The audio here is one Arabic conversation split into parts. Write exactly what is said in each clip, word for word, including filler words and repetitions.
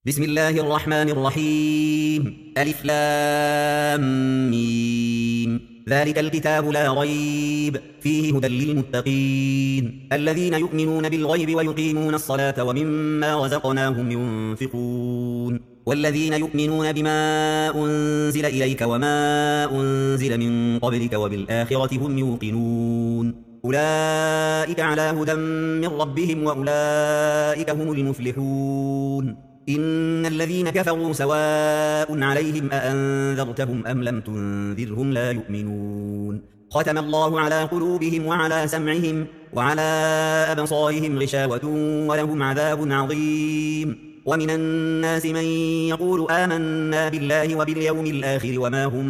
بسم الله الرحمن الرحيم ألف لام ميم ذلك الكتاب لا ريب فيه هدى للمتقين الذين يؤمنون بالغيب ويقيمون الصلاة ومما رزقناهم ينفقون والذين يؤمنون بما أنزل إليك وما أنزل من قبلك وبالآخرة هم يوقنون أولئك على هدى من ربهم وأولئك هم المفلحون إن الذين كفروا سواء عليهم أأنذرتهم أم لم تنذرهم لا يؤمنون ختم الله على قلوبهم وعلى سمعهم وعلى أبصارهم غشاوة ولهم عذاب عظيم ومن الناس من يقول آمنا بالله وباليوم الآخر وما هم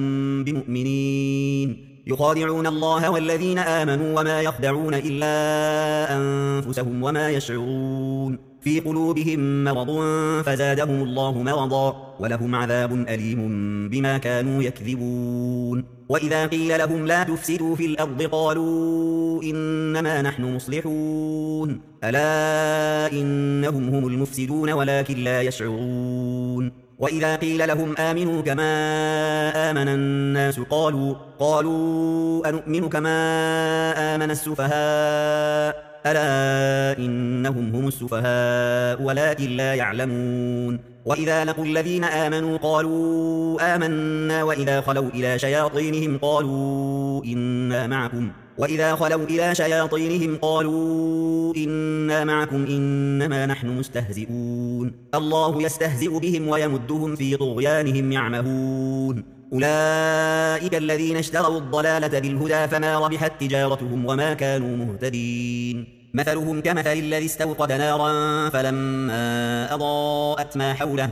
بمؤمنين يخادعون الله والذين آمنوا وما يخدعون إلا أنفسهم وما يشعرون في قلوبهم مرض فزادهم الله مرضا ولهم عذاب أليم بما كانوا يكذبون وإذا قيل لهم لا تفسدوا في الأرض قالوا إنما نحن مصلحون ألا إنهم هم المفسدون ولكن لا يشعرون وإذا قيل لهم آمنوا كما آمن الناس قالوا قالوا أنؤمن كما آمن السفهاء ألا إنهم هم السفهاء ولكن لا يعلمون وإذا لقوا الذين آمنوا قالوا آمنا وإذا خلوا إلى شياطينهم قالوا إنا معكم وإذا خلوا إلى شياطينهم قالوا إنا معكم إنما نحن مستهزئون الله يستهزئ بهم ويمدهم في طغيانهم يعمهون أولئك الذين اشتروا الضلالة بالهدى فما ربحت تجارتهم وما كانوا مهتدين مثلهم كمثل الذي استوقد نارا فلما أضاءت ما حوله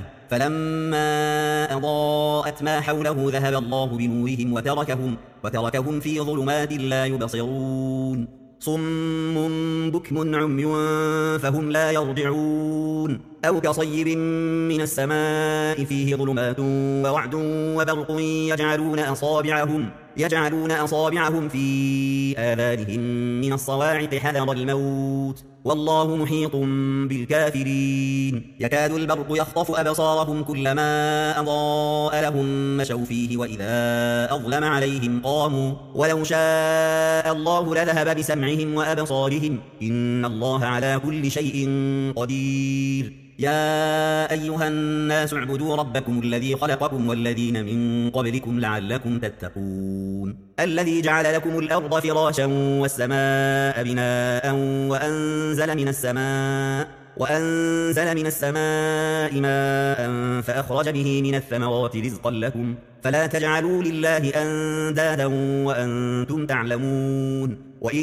فلما أضاءت ما حوله ذهب الله بنورهم وتركهم وتركهم في ظلمات لا يبصرون صم بكم عمي فهم لا يرجعون أو كصيب من السماء فيه ظلمات ووعد وبرق يجعلون أصابعهم يجعلون أصابعهم في آذانهم من الصواعق حذر الموت والله محيط بالكافرين يكاد البرق يخطف أبصارهم كلما أضاء لهم مشوا فيه وإذا أظلم عليهم قاموا ولو شاء الله لذهب بسمعهم وأبصارهم إن الله على كل شيء قدير يا أيها الناس اعبدوا ربكم الذي خلقكم والذين من قبلكم لعلكم تتقون الذي جعل لكم الأرض فراشا والسماء بناء وأنزل من السماء وأنزل من السماء ماء فأخرج به من الثمرات رزقا لكم فلا تجعلوا لله أندادا وأنتم تعلمون وإن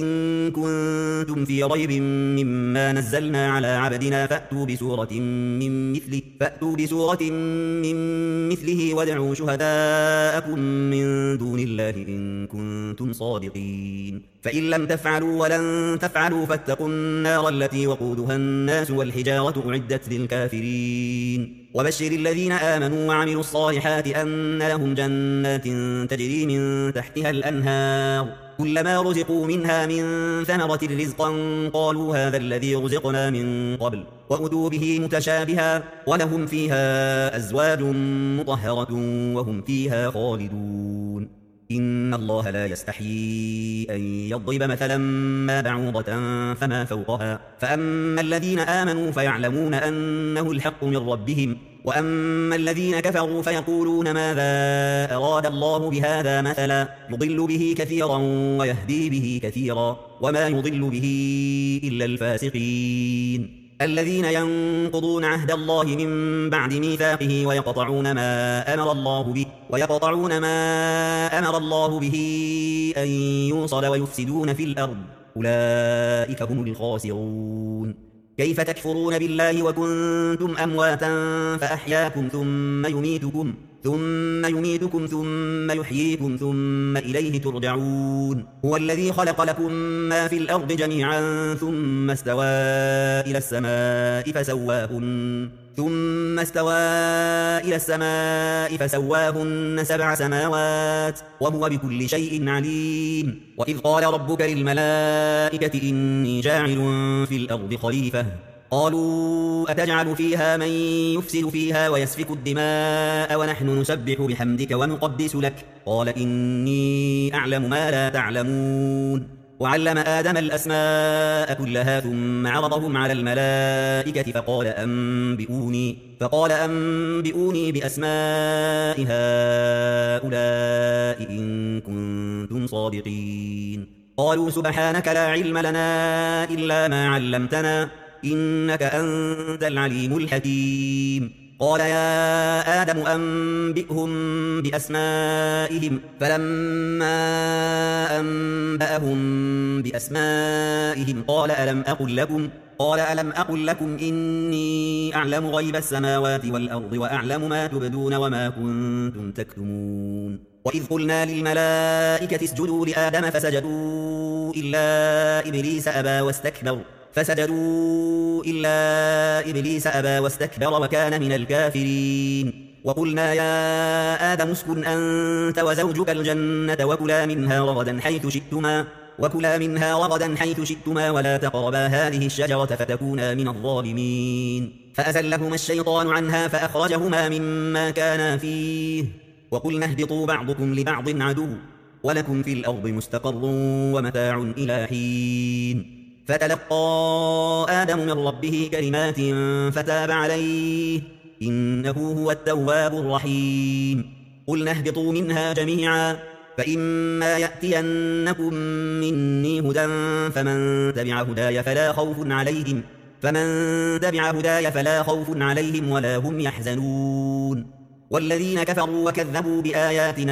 كنتم في ريب مما نزلنا على عبدنا فأتوا بسورة من مثله فأتوا بسورة من مثله وادعوا شهداءكم من دون الله إن كنتم صادقين فإن لم تفعلوا ولن تفعلوا فاتقوا النار التي وقودها الناس والحجارة أعدت للكافرين وبشر الذين آمنوا وعملوا الصالحات أن لهم جنات تجري من تحتها الأنهار كلما رزقوا منها من ثمرة رزقا قالوا هذا الذي رزقنا من قبل وأتوا به متشابها ولهم فيها أزواج مطهرة وهم فيها خالدون إن الله لا يستحيي أن يضرب مثلا ما بعوضة فما فوقها فأما الذين آمنوا فيعلمون أنه الحق من ربهم وأما الذين كفروا فيقولون ماذا أراد الله بهذا مثلا يضل به كثيرا ويهدي به كثيرا وما يضل به إلا الفاسقين الذين ينقضون عهد الله من بعد ميثاقه ويقطعون ما أمر الله به ويقطعون ما أمر الله به أن يوصل ويفسدون في الأرض أولئك هم الخاسرون كيف تكفرون بالله وكنتم أمواتا فأحياكم ثم يميتكم ثم يميتكم ثم يحييكم ثم إليه ترجعون هو الذي خلق لكم ما في الأرض جميعا ثم استوى إلى السماء فسواهن ثم استوى إلى السماء فسواهن سبع سماوات وهو بكل شيء عليم وإذ قال ربك للملائكة إني جاعل في الأرض خليفة قالوا أتجعل فيها من يفسد فيها ويسفك الدماء ونحن نسبح بحمدك ونقدس لك قال إني أعلم ما لا تعلمون وعلم آدم الأسماء كلها ثم عرضهم على الملائكة فقال أنبئوني, فقال أنبئوني بأسماء هؤلاء إن كنتم صادقين قالوا سبحانك لا علم لنا إلا ما علمتنا إنك أنت العليم الحكيم قال يا آدم أنبئهم بأسمائهم فلما أنبأهم بأسمائهم قال ألم أقل لكم قال ألم أقل لكم إني أعلم غيب السماوات والأرض وأعلم ما تبدون وما كنتم تكتمون وإذ قلنا للملائكة اسجدوا لآدم فسجدوا إلا إبليس أبى واستكبر فسجدوا إلا إبليس أبى واستكبر وكان من الكافرين وقلنا يا آدم اسكن أنت وزوجك الجنة وكلا منها رغدا حيث شئتما وكلا منها رغدا حيث شئتما ولا تقربا هذه الشجرة فتكونا من الظالمين فأزلهما الشيطان عنها فأخرجهما مما كانا فيه وقلنا اهبطوا بعضكم لبعض عدو ولكم في الأرض مستقر ومتاع إلى حين فتلقى آدم من ربه كلمات فتاب عليه إنه هو التواب الرحيم قلنا اهبطوا منها جميعا فإما يأتينكم مني هدى فمن تبع هداي فلا خوف عليهم فمن تبع هداي فلا خوف عليهم ولا هم يحزنون والذين كفروا وكذبوا بآياتنا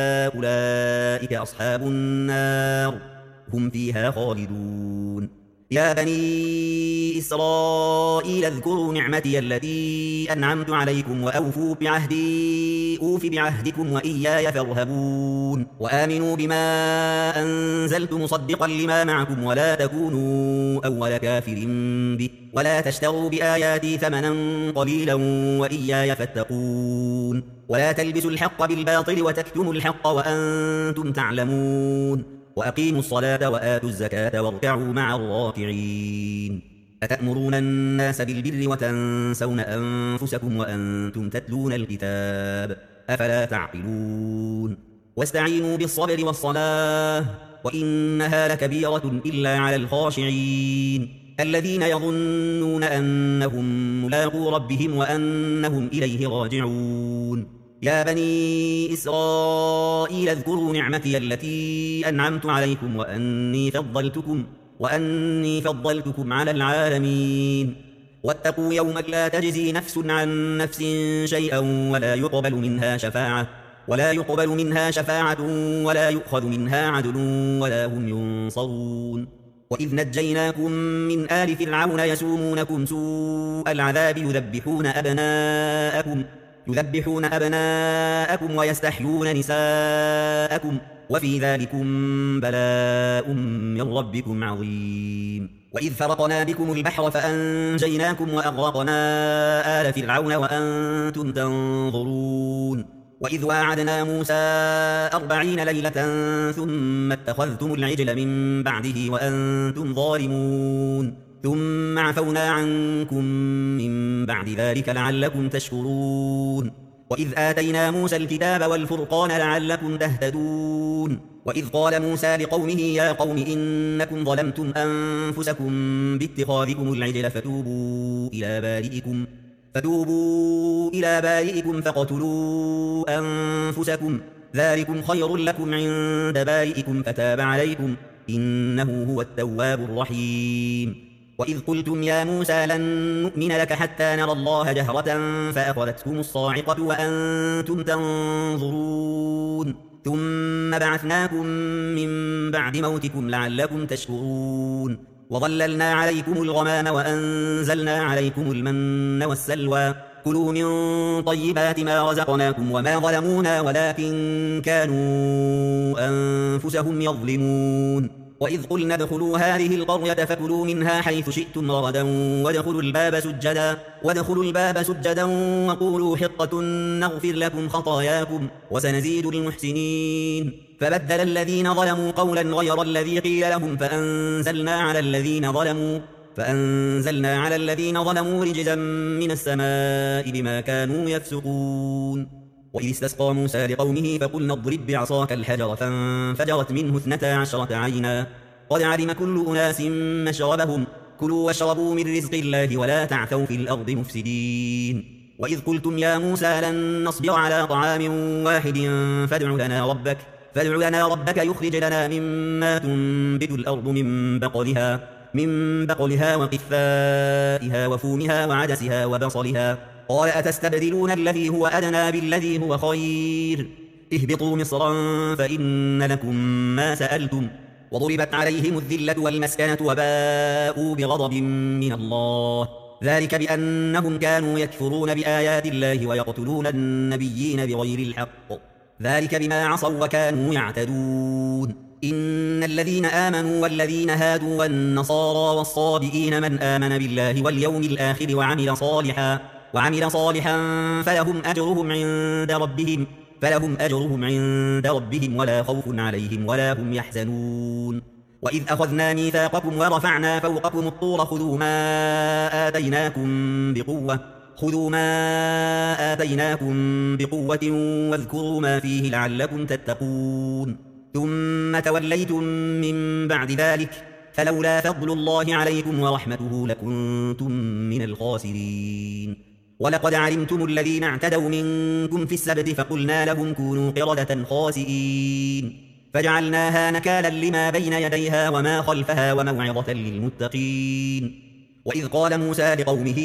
أولئك أصحاب النار هم فيها خالدون يا بني إسرائيل اذكروا نعمتي التي أنعمت عليكم وأوفوا بعهدي أوف بعهدكم وإياي فارهبون وآمنوا بما أنزلت مصدقا لما معكم ولا تكونوا أول كافر به ولا تشتروا بآياتي ثمنا قليلا وإياي فاتقون ولا تلبسوا الحق بالباطل وتكتموا الحق وأنتم تعلمون وأقيموا الصلاة وآتوا الزكاة واركعوا مع الراكعين أتأمرون الناس بالبر وتنسون أنفسكم وأنتم تتلون الكتاب أفلا تعقلون واستعينوا بالصبر والصلاة وإنها لكبيرة إلا على الخاشعين الذين يظنون أنهم ملاقو ربهم وأنهم إليه راجعون يا بني إسرائيل اذكروا نعمتي التي أنعمت عليكم وأني فضلتكم وأني فضلتكم على العالمين واتقوا يوما لا تجزي نفس عن نفس شيئا ولا يقبل منها شفاعة ولا يقبل منها شفاعة ولا يؤخذ منها عدل ولا هم ينصرون وإذ نجيناكم من آل فرعون يسومونكم سوء العذاب يذبحون أبناءكم يذبحون أبناءكم ويستحيون نساءكم وفي ذلكم بلاء من ربكم عظيم وإذ فرقنا بكم البحر فأنجيناكم وأغرقنا آل فرعون وأنتم تنظرون وإذ واعدنا موسى أربعين ليلة ثم اتخذتم العجل من بعده وأنتم ظالمون ثم عفونا عنكم من بعد ذلك لعلكم تشكرون وإذ آتينا موسى الكتاب والفرقان لعلكم تهتدون وإذ قال موسى لقومه يا قوم إنكم ظلمتم أنفسكم باتخاذكم العجل فتوبوا إلى بارئكم فتوبوا إلى بارئكم فاقتلوا أنفسكم ذلكم خير لكم عند بارئكم فتاب عليكم إنه هو التواب الرحيم وإذ قلتم يا موسى لن نؤمن لك حتى نرى الله جهرة فأخذتكم الصاعقة وأنتم تنظرون ثم بعثناكم من بعد موتكم لعلكم تشكرون وظللنا عليكم الغمام وأنزلنا عليكم المن والسلوى كلوا من طيبات ما رزقناكم وما ظلمونا ولكن كانوا أنفسهم يظلمون وإذ قلنا ادخلوا هذه القرية فكلوا منها حيث شئتم رغدا وادخلوا الباب سجدا وادخلوا الباب سجدا وقولوا حطة نغفر لكم خطاياكم وسنزيد المحسنين فبدل الذين ظلموا قولا غير الذي قيل لهم فأنزلنا على الذين ظلموا فأنزلنا على الذين ظلموا رجزا من السماء بما كانوا يفسقون وإذ استسقى موسى لقومه فقلنا اضرب بعصاك الحجر فانفجرت منه اثنتا عشرة عينا قد علم كل أناس مشربهم كلوا واشربوا من رزق الله ولا تعثوا في الأرض مفسدين وإذ قلتم يا موسى لن نصبر على طعام واحد فادع لنا ربك فادع لنا ربك يخرج لنا مما تنبت الأرض من بقلها من بقلها وقثائها وفومها وعدسها وبصلها قال أتستبدلون الذي هو أدنى بالذي هو خير اهبطوا مصرا فإن لكم ما سألتم وضربت عليهم الذلة والمسكنة وباءوا بغضب من الله ذلك بأنهم كانوا يكفرون بآيات الله ويقتلون النبيين بغير الحق ذلك بما عصوا وكانوا يعتدون إن الذين آمنوا والذين هادوا والنصارى والصابئين من آمن بالله واليوم الآخر وعمل صالحا وعمل صالحا فلهم أجرهم عند ربهم فلهم أجرهم عند ربهم ولا خوف عليهم ولا هم يحزنون وإذ أخذنا ميثاقكم ورفعنا فوقكم الطور خذوا ما آتيناكم بقوة خذوا ما آتيناكم بقوة واذكروا ما فيه لعلكم تتقون ثم توليتم من بعد ذلك فلولا فضل الله عليكم ورحمته لكنتم من الخاسرين ولقد علمتم الذين اعتدوا منكم في السبت فقلنا لهم كونوا قردة خاسئين فجعلناها نكالا لما بين يديها وما خلفها وموعظة للمتقين وإذ قال موسى لقومه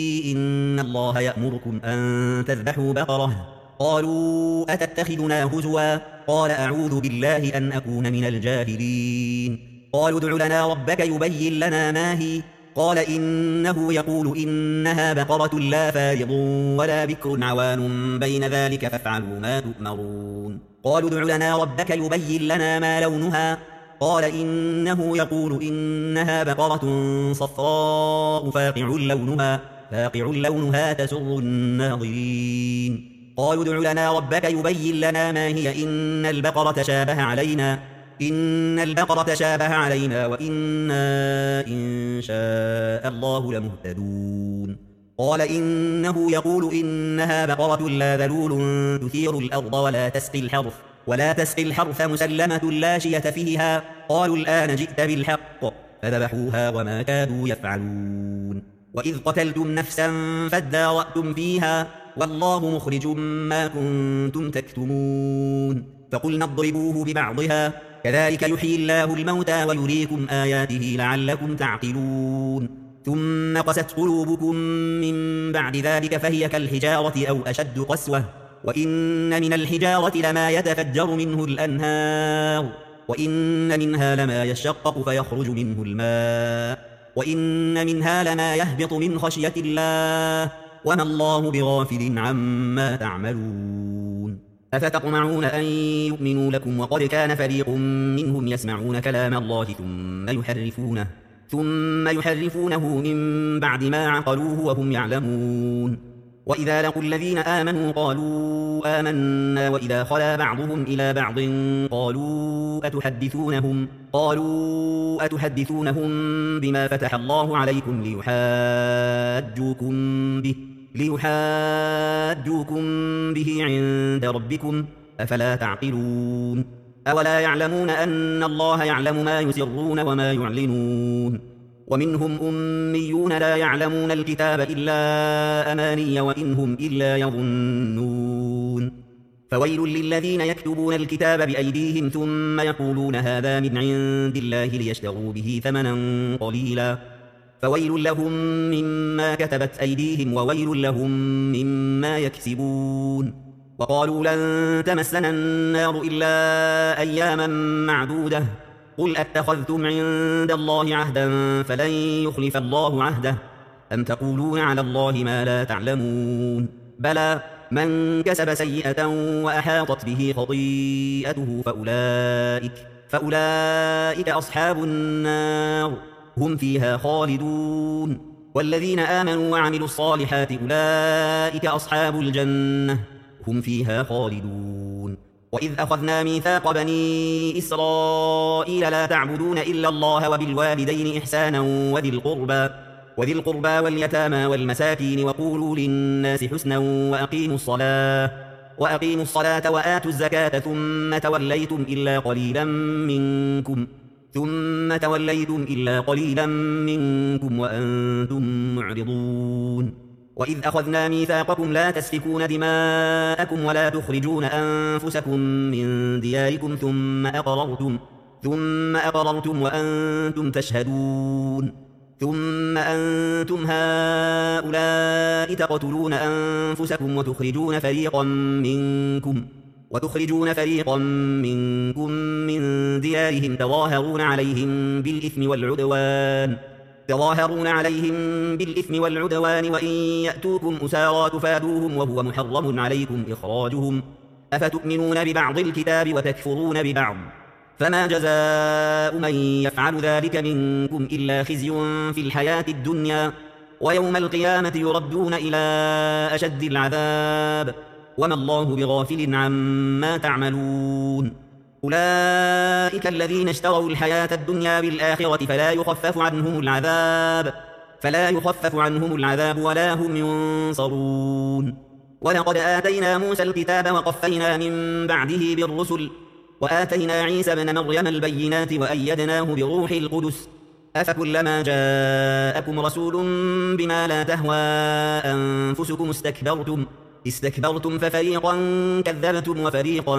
إن الله يأمركم أن تذبحوا بقرة قالوا أتتخذنا هزوا قال أعوذ بالله أن أكون من الجاهلين قالوا ادع لنا ربك يبين لنا ما هي قال إنه يقول إنها بقرة لا فارض ولا بكر عوان بين ذلك فافعلوا ما تؤمرون قالوا ادع لنا ربك يبين لنا ما لونها قال إنه يقول إنها بقرة صفراء فاقع لونها فاقع لونها تسر الناظرين قالوا ادع لنا ربك يبين لنا ما هي إن البقرة شابه علينا إن البقرة شابه علينا وإنا إن شاء الله لمهتدون قال إنه يقول إنها بقرة لا ذلول تثير الأرض ولا تسقي الحرث ولا تسقي الحرث مسلمة لا شية فيها قالوا الآن جئت بالحق فذبحوها وما كادوا يفعلون وإذ قتلتم نفسا فادارأتم فيها والله مخرج ما كنتم تكتمون فقلنا اضربوه ببعضها كذلك يحيي الله الموتى ويريكم آياته لعلكم تعقلون ثم قست قلوبكم من بعد ذلك فهي كالحجارة أو أشد قسوة وإن من الحجارة لما يتفجر منه الأنهار وإن منها لما يشقق فيخرج منه الماء وإن منها لما يهبط من خشية الله وما الله بغافل عما تعملون أفتطمعون أن يؤمنوا لكم وقد كان فريق منهم يسمعون كلام الله ثم يحرفونه ثم يحرفونه من بعد ما عقلوه وهم يعلمون وإذا لقوا الذين آمنوا قالوا آمنا وإذا خلا بعضهم إلى بعض قالوا أتحدثونهم قالوا أتحدثونهم بما فتح الله عليكم ليحاجوكم به ليحاجوكم به عند ربكم أفلا تعقلون أولا يعلمون أن الله يعلم ما يسرون وما يعلنون ومنهم أميون لا يعلمون الكتاب إلا أماني وإن هم إلا يظنون فويل للذين يكتبون الكتاب بأيديهم ثم يقولون هذا من عند الله ليشتروا به ثمنا قليلا فويل لهم مما كتبت أيديهم وويل لهم مما يكسبون وقالوا لن تمسنا النار إلا أياما معدودة قل أتخذتم عند الله عهدا فلن يخلف الله عهده أم تقولون على الله ما لا تعلمون بلى من كسب سيئة وأحاطت به خطيئته فأولئك, فأولئك أصحاب النار هم فيها خالدون والذين آمنوا وعملوا الصالحات أولئك أصحاب الجنة هم فيها خالدون وإذ أخذنا ميثاق بني إسرائيل لا تعبدون إلا الله وبالوالدين إحسانا وذي القربى وذي القربى واليتامى والمساكين وقولوا للناس حسنا وأقيموا الصلاة وأقيموا الصلاة وآتوا الزكاة ثم توليتم إلا قليلا منكم ثم توليتم إلا قليلا منكم وأنتم معرضون وإذ أخذنا ميثاقكم لا تسفكون دماءكم ولا تخرجون أنفسكم من دياركم ثم أقررتم ثم أقررتم وأنتم تشهدون ثم أنتم هؤلاء تقتلون أنفسكم وتخرجون فريقا منكم وتخرجون فريقا منكم من ديارهم تظاهرون عليهم بالإثم والعدوان تظاهرون عليهم بالإثم والعدوان وإن يأتوكم أسارى تفادوهم وهو محرم عليكم إخراجهم أفتؤمنون ببعض الكتاب وتكفرون ببعض فما جزاء من يفعل ذلك منكم إلا خزي في الحياة الدنيا ويوم القيامة يردون إلى أشد العذاب وما الله بغافل عما تعملون أولئك الذين اشتروا الحياة الدنيا بالآخرة فلا يخفف عنهم العذاب فلا يخفف عنهم العذاب ولا هم ينصرون ولقد آتينا موسى الكتاب وقفينا من بعده بالرسل وآتينا عيسى ابن مريم البينات وأيدناه بروح القدس أفكلما جاءكم رسول بما لا تهوى أنفسكم استكبرتم استكبرتم ففريقا كذبتم وفريقا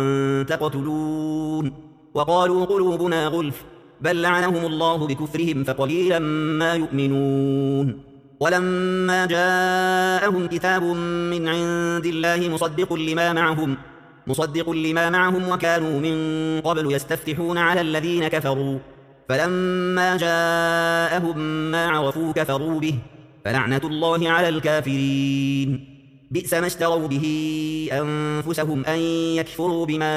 تقتلون وقالوا قلوبنا غلف بل لعنهم الله بكفرهم فقليلا ما يؤمنون ولما جاءهم كتاب من عند الله مصدق لما معهم مصدق لما معهم وكانوا من قبل يستفتحون على الذين كفروا فلما جاءهم ما عرفوا كفروا به فلعنة الله على الكافرين بئس ما اشتروا به أنفسهم أن يكفروا بما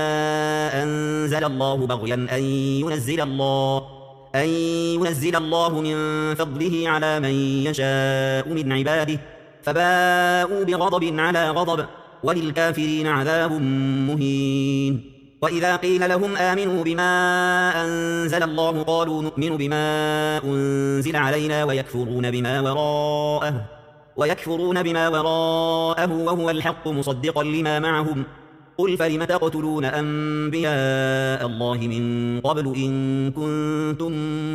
أنزل الله بغيا أن ينزل الله أن ينزل الله من فضله على من يشاء من عباده فباءوا بغضب على غضب وللكافرين عذاب مهين وإذا قيل لهم آمنوا بما أنزل الله قالوا نؤمن بما أنزل علينا ويكفرون بما وراءه ويكفرون بما وراءه وهو الحق مصدقا لما معهم قل فلم تقتلون أنبياء الله من قبل إن كنتم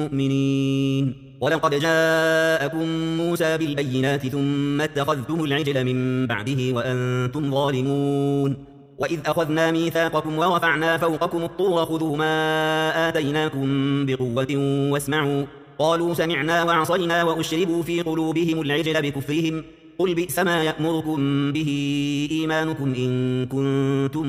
مؤمنين ولقد جاءكم موسى بالبينات ثم اتخذتم العجل من بعده وأنتم ظالمون وإذ أخذنا ميثاقكم ورفعنا فوقكم الطور خذوا ما آتيناكم بقوة واسمعوا قالوا سمعنا وعصينا وأشربوا في قلوبهم العجل بكفرهم قل بئس ما يأمركم به إيمانكم إن كنتم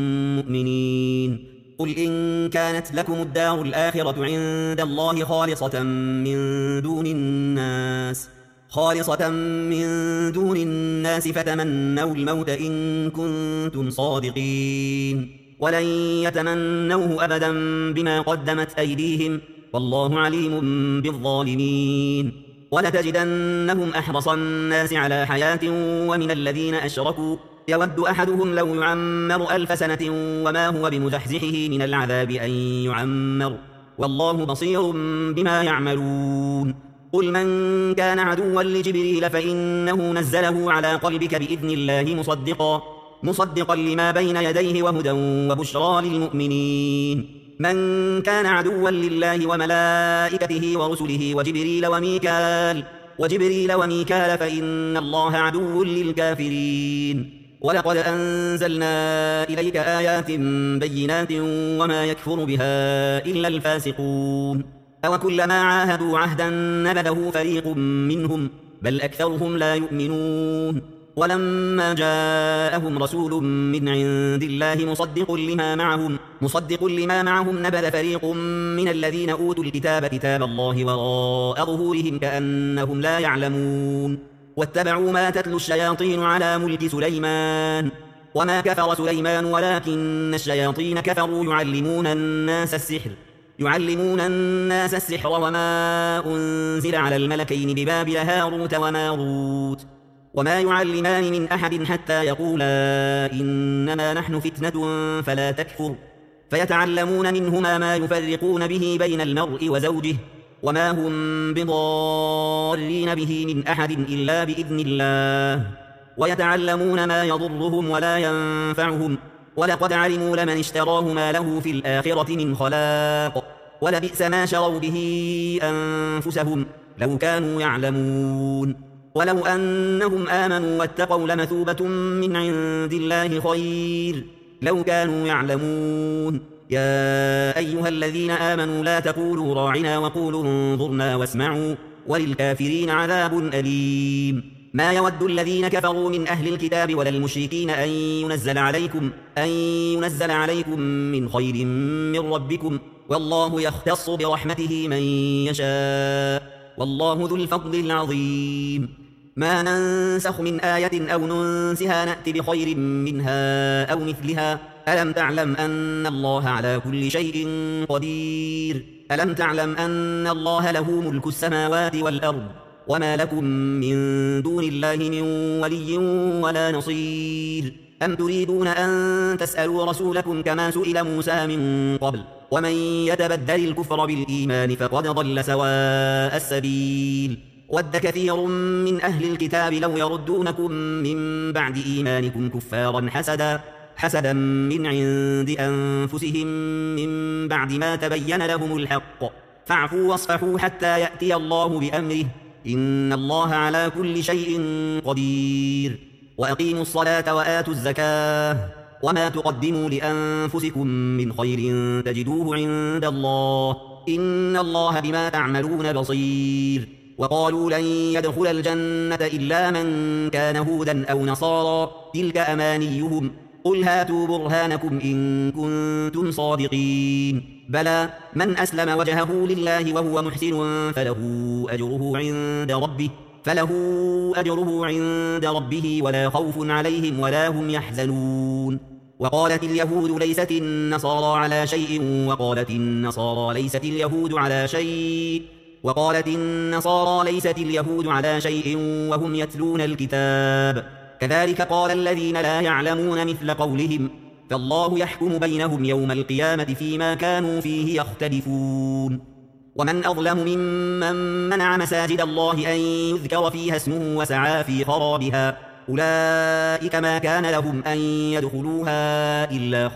مؤمنين قل إن كانت لكم الدار الآخرة عند الله خالصة من دون الناس خالصة من دون الناس فتمنوا الموت إن كنتم صادقين ولن يتمنوه أبدا بما قدمت أيديهم والله عليم بالظالمين ولتجدنهم أحرص الناس على حياة ومن الذين أشركوا يود أحدهم لو يعمر ألف سنة وما هو بمزحزحه من العذاب أن يعمر والله بصير بما يعملون قل من كان عدوا لجبريل فإنه نزله على قلبك بإذن الله مصدقا مصدقا لما بين يديه وهدى وبشرى للمؤمنين من كان عدوا لله وملائكته ورسله وجبريل وميكال وجبريل وميكال فإن الله عدو للكافرين ولقد أنزلنا إليك آيات بينات وما يكفر بها إلا الفاسقون أوكلما عاهدوا عهدا نبذه فريق منهم بل أكثرهم لا يؤمنون ولما جاءهم رسول من عند الله مصدق لما معهم مصدق لما معهم نبذ فريق من الذين أوتوا الكتاب كتاب الله وراء ظهورهم كأنهم لا يعلمون واتبعوا ما تتلو الشياطين على ملك سليمان وما كفر سليمان ولكن الشياطين كفروا يعلمون الناس السحر يعلمون الناس السحر وما أنزل على الملكين ببابل هاروت وماروت وما يعلمان من أحد حتى يقولا إنما نحن فتنة فلا تكفر فيتعلمون منهما ما يفرقون به بين المرء وزوجه وما هم بضارين به من أحد إلا بإذن الله ويتعلمون ما يضرهم ولا ينفعهم ولقد علموا لمن اشتراه ما له في الآخرة من خلاق ولبئس ما شروا به أنفسهم لو كانوا يعلمون ولو أنهم آمنوا واتقوا لمثوبة من عند الله خير لو كانوا يعلمون يا أيها الذين آمنوا لا تقولوا راعنا وقولوا انظرنا واسمعوا وللكافرين عذاب أليم ما يود الذين كفروا من أهل الكتاب ولا المشركين أن ينزل عليكم أن ينزل عليكم من خير من ربكم والله يختص برحمته من يشاء والله ذو الفضل العظيم ما ننسخ من آية أو ننسها نأت بخير منها أو مثلها ألم تعلم أن الله على كل شيء قدير ألم تعلم أن الله له ملك السماوات والأرض وما لكم من دون الله من ولي ولا نصير أم تريدون أن تسألوا رسولكم كما سئل موسى من قبل ومن يتبدل الكفر بالإيمان فقد ضل سواء السبيل ود كثير من أهل الكتاب لو يردونكم من بعد إيمانكم كفارا حسدا حسدا من عند أنفسهم من بعد ما تبين لهم الحق فاعفوا واصفحوا حتى يأتي الله بأمره إن الله على كل شيء قدير وأقيموا الصلاة وآتوا الزكاة وما تقدموا لأنفسكم من خير تجدوه عند الله إن الله بما تعملون بصير وقالوا لن يدخل الجنة إلا من كان هودا أو نصارى تلك أمانيهم قل هاتوا برهانكم إن كنتم صادقين بلى من أسلم وجهه لله وهو محسن فله أجره عند ربه فله أجره عند ربه ولا خوف عليهم ولا هم يحزنون وقالت اليهود ليست النصارى على شيء وقالت النصارى ليست اليهود على شيء وقالت النصارى ليست اليهود على شيء وهم يتلون الكتاب كذلك قال الذين لا يعلمون مثل قولهم فالله يحكم بينهم يوم القيامة فيما كانوا فيه يختلفون ومن أظلم ممن منع مساجد الله أن يذكر فيها اسمه وسعى في خرابها أولئك ما كان لهم أن يدخلوها إلا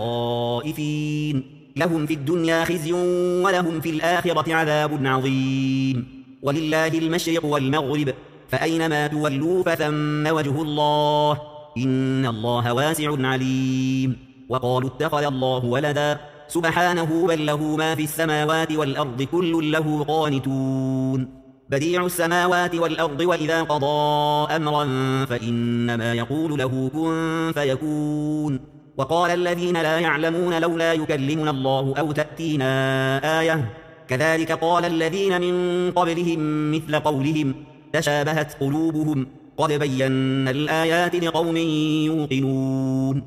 خائفين لهم في الدنيا خزي ولهم في الآخرة عذاب عظيم ولله المشرق والمغرب فأينما تولوا فثم وجه الله إن الله واسع عليم وقالوا اتخذ الله ولدا سبحانه بل له ما في السماوات والأرض كل له قانتون بديع السماوات والأرض وإذا قضى أمرا فإنما يقول له كن فيكون وقال الذين لا يعلمون لولا يكلمنا الله أو تأتينا آية كذلك قال الذين من قبلهم مثل قولهم تشابهت قلوبهم قد بينا الآيات لقوم يوقنون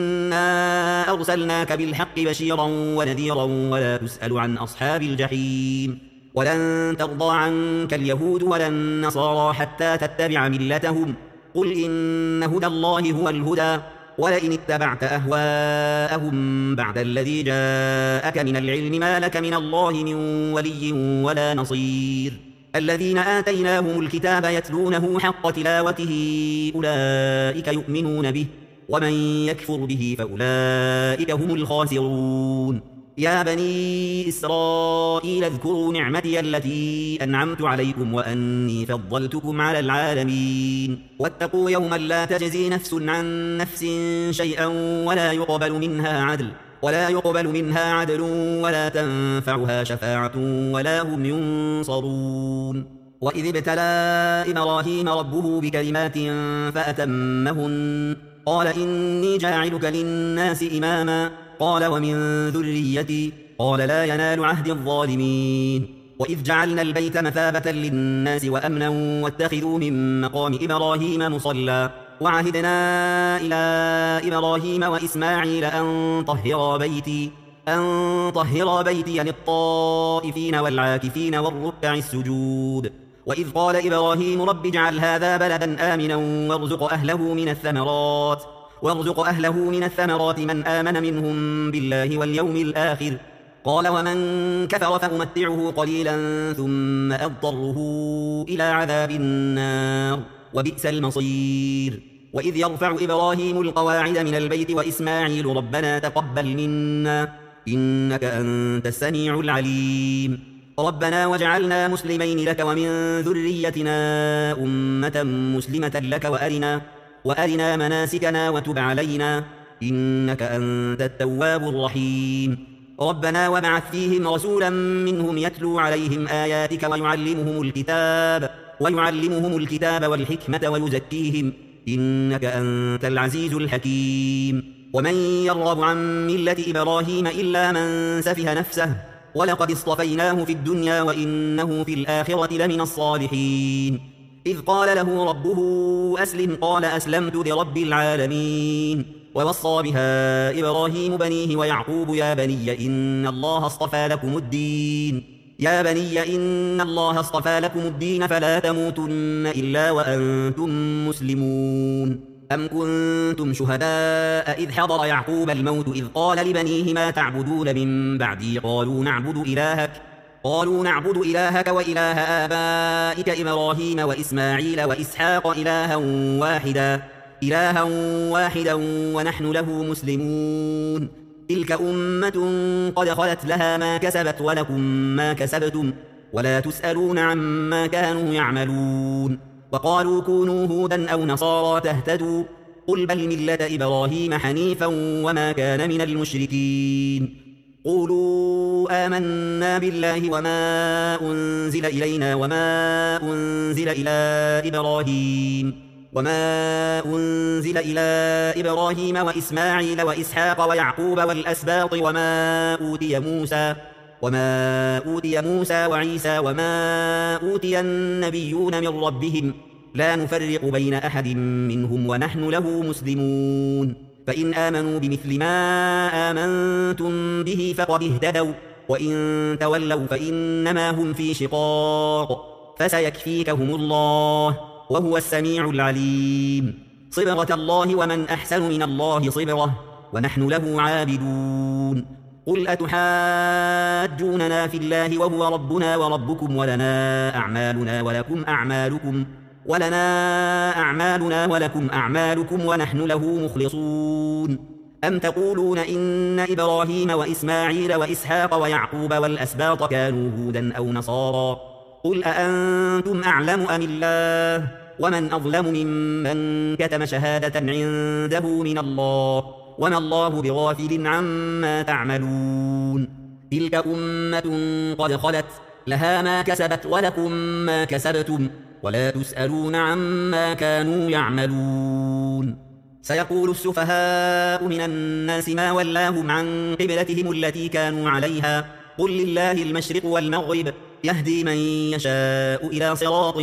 إنا أرسلناك بالحق بشيرا ونذيرا ولا تسأل عن أصحاب الجحيم ولن ترضى عنك اليهود ولا النصارى حتى تتبع ملتهم قل إن هدى الله هو الهدى ولئن اتبعت أهواءهم بعد الذي جاءك من العلم ما لك من الله من ولي ولا نصير الذين آتيناهم الكتاب يتلونه حق تلاوته أولئك يؤمنون به ومن يكفر به فأولئك هم الخاسرون يا بني إسرائيل اذكروا نعمتي التي أنعمت عليكم وأني فضلتكم على العالمين واتقوا يوما لا تجزي نفس عن نفس شيئا ولا يقبل منها عدل ولا يقبل منها عدل ولا تنفعها شفاعة ولا هم ينصرون وإذ ابتلى إبراهيم ربه بكلمات فأتمهن قال إني جاعلك للناس إماما قال ومن ذريتي قال لا ينال عهد الظالمين وإذ جعلنا البيت مثابة للناس وأمنا واتخذوا من مقام إبراهيم مصلى وعهدنا إلى إبراهيم وإسماعيل أن طهرا بيتي أن طهرا بيتي للطائفين والعاكفين والركع السجود وإذ قال إبراهيم رب اجعل هذا بلدا آمنا وارزق أهله من الثمرات وارزق أهله من الثمرات من آمن منهم بالله واليوم الآخر. قال ومن كفر فأمتعه قليلا ثم أضطره إلى عذاب النار وبئس المصير. وإذ يرفع إبراهيم القواعد من البيت وإسماعيل ربنا تقبل منا إنك أنت السميع العليم. ربنا واجعلنا مسلمين لك ومن ذريتنا أمة مسلمة لك وأرنا, وأرنا مناسكنا وتب علينا إنك أنت التواب الرحيم. ربنا وابعث فيهم رسولا منهم يتلو عليهم آياتك ويعلمهم الكتاب ويعلمهم الكتاب والحكمة ويزكيهم إنك أنت العزيز الحكيم. ومن يرغب عن ملة إبراهيم إلا من سفه نفسه ولقد اصطفيناه في الدنيا وإنه في الآخرة لمن الصالحين. إذ قال له ربه أسلم قال أسلمت لرب العالمين. ووصى بها إبراهيم بنيه ويعقوب يا بني إن الله اصطفى لكم الدين يا بني إن الله اصطفى لكم الدين فلا تموتن إلا وأنتم مسلمون. أم كنتم شهداء إذ حضر يعقوب الموت إذ قال لبنيه ما تعبدون من بعدي قالوا نعبد إلهك قالوا نعبد إلهك وإله آبائك إبراهيم وإسماعيل وإسحاق إلها واحدا إلها واحدا ونحن له مسلمون. تلك أمة قد خلت لها ما كسبت ولكم ما كسبتم ولا تسألون عما كانوا يعملون. وقالوا كونوا هودا أو نصارى تهتدوا قل بل ملة إبراهيم حنيفا وما كان من المشركين. قولوا آمنا بالله وما أنزل إلينا وما أنزل إلى إبراهيم وما أنزل إلى إبراهيم وإسماعيل وإسحاق ويعقوب والأسباط وما أوتي موسى وما أوتي موسى وعيسى وما أوتي النبيون من ربهم لا نفرق بين أحد منهم ونحن له مسلمون. فإن آمنوا بمثل ما آمنتم به فقد اهتدوا وإن تولوا فإنما هم في شقاق فسيكفيكهم الله وهو السميع العليم. صبغة الله ومن أحسن من الله صبغة ونحن له عابدون. قل أتحاجوننا في الله وهو ربنا وربكم ولنا أعمالنا ولكم أعمالكم ولنا أعمالنا ولكم أعمالكم ونحن له مخلصون. أم تقولون إن إبراهيم وإسماعيل وإسحاق ويعقوب والأسباط كانوا هودا أو نصارى قل أأنتم أعلم أم الله ومن أظلم ممن كتم شهادة عنده من الله وما الله بغافل عما تعملون. تلك أمة قد خلت لها ما كسبت ولكم ما كسبتم ولا تسألون عما كانوا يعملون. سيقول السفهاء من الناس ما ولاهم عن قبلتهم التي كانوا عليها قل لله المشرق والمغرب يهدي من يشاء إلى صراط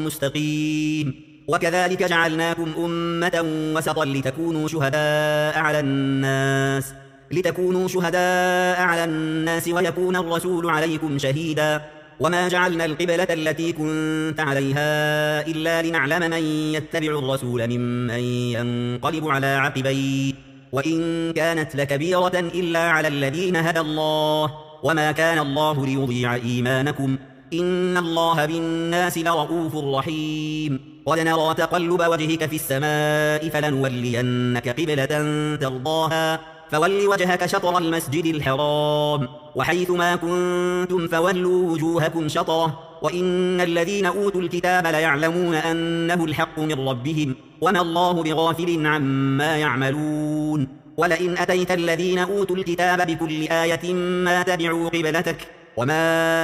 مستقيم. وكذلك جعلناكم أمة وسطا لتكونوا شهداء على الناس لتكونوا شهداء على الناس ويكون الرسول عليكم شهيدا. وما جعلنا القبلة التي كنت عليها إلا لنعلم من يتبع الرسول ممن ينقلب على عقبيه وإن كانت لكبيرة إلا على الذين هدى الله وما كان الله ليضيع إيمانكم إن الله بالناس لرؤوف رحيم. قد نرى تقلب وجهك في السماء فلنولينك قبلة ترضاها فول وجهك شطر المسجد الحرام وحيث ما كنتم فولوا وجوهكم شطره وإن الذين أوتوا الكتاب ليعلمون أنه الحق من ربهم وما الله بغافل عما يعملون. ولئن أتيت الذين أوتوا الكتاب بكل آية ما تبعوا قبلتك وما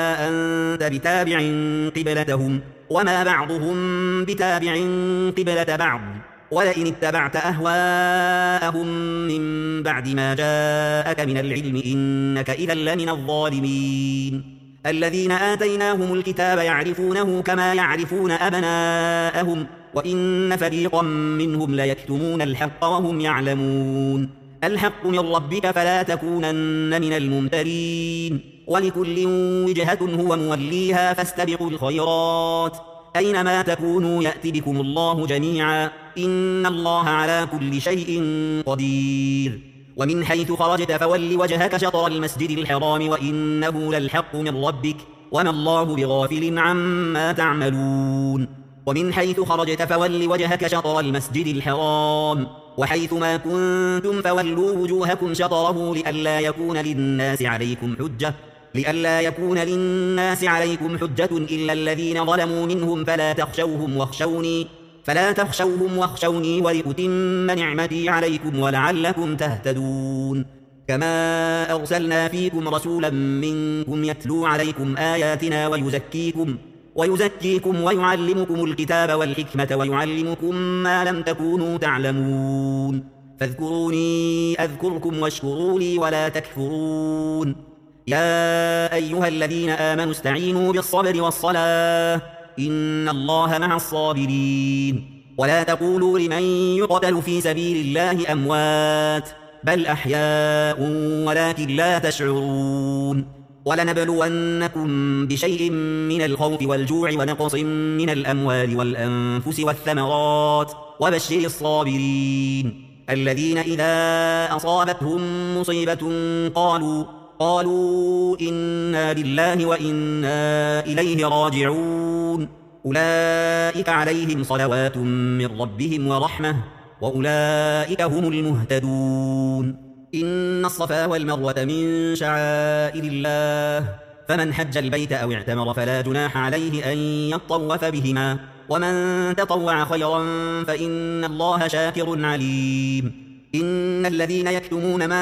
أنت بتابع قبلتهم وما بعضهم بتابع قبلة بعض ولئن اتبعت أهواءهم من بعد ما جاءك من العلم إنك إذا لمن الظالمين. الذين آتيناهم الكتاب يعرفونه كما يعرفون أبناءهم وإن فريقا منهم ليكتمون الحق وهم يعلمون. الحق من ربك فلا تكونن من الممترين ولكل وجهة هو موليها فاستبقوا الخيرات أينما تكونوا يأت بكم الله جميعا إن الله على كل شيء قدير. ومن حيث خرجت فول وجهك شطر المسجد الحرام وإنه للحق من ربك وما الله بغافل عما تعملون. ومن حيث خرجت فول وجهك شطر المسجد الحرام وحيث ما كنتم فولوا وجوهكم شطره لئلا يكون للناس عليكم حجة لئلا يكون للناس عليكم حجة إلا الذين ظلموا منهم فلا تخشوهم واخشوني فلا تخشوهم واخشوني ولأتم نعمتي عليكم ولعلكم تهتدون. كما أرسلنا فيكم رسولا منكم يتلو عليكم آياتنا ويزكيكم ويزكيكم ويعلمكم الكتاب والحكمة ويعلمكم ما لم تكونوا تعلمون. فاذكروني أذكركم واشكروا لي ولا تكفرون. يا أيها الذين آمنوا استعينوا بالصبر والصلاة إن الله مع الصابرين. ولا تقولوا لمن يقتل في سبيل الله أموات بل أحياء ولكن لا تشعرون. ولنبلونكم بشيء من الخوف والجوع ونقص من الأموال والأنفس والثمرات وبشر الصابرين الذين إذا أصابتهم مصيبة قالوا قالوا إنا لله وإنا إليه راجعون. أولئك عليهم صلوات من ربهم ورحمة وأولئك هم المهتدون. إن الصفا والمروة من شعائر الله فمن حج البيت أو اعتمر فلا جناح عليه أن يطوف بهما ومن تطوع خيرا فإن الله شاكر عليم. إن الذين يكتمون ما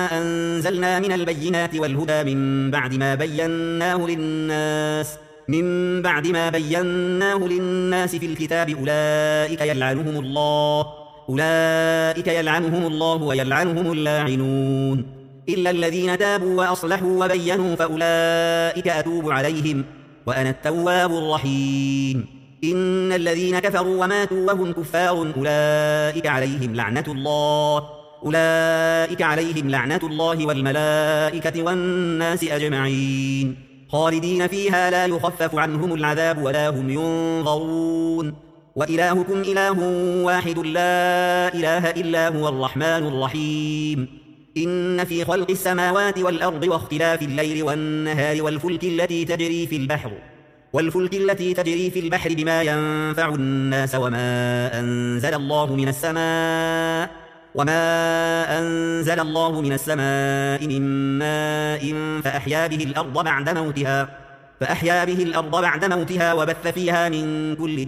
أنزلنا من البينات والهدى من بعد ما بيناه للناس من بعد ما بيناه للناس في الكتاب أولئك يلعنهم الله أولئك يلعنهم الله ويلعنهم اللاعنون إلا الذين تابوا وأصلحوا وبينوا فأولئك أتوب عليهم وأنا التواب الرحيم. إن الذين كفروا وماتوا وهم كفار أولئك عليهم لعنة الله أولئك عليهم لعنة الله والملائكة والناس أجمعين خالدين فيها لا يخفف عنهم العذاب ولا هم ينظرون. وإلهكم إله واحد لا إله إلا هو الرحمن الرحيم. إن في خلق السماوات والأرض واختلاف الليل والنهار والفلك التي تجري في البحر والفلك التي تجري في البحر بما ينفع الناس وما أنزل الله من السماء وما أنزل الله من السماء من ماء فأحيا به الأرض بعد موتها فأحيا به الأرض بعد موتها وبث فيها من كل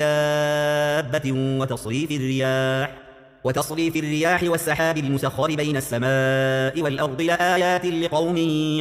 دابة وتصريف الرياح وتصريف الرياح والسحاب المسخر بين السماء والأرض لآيات لقوم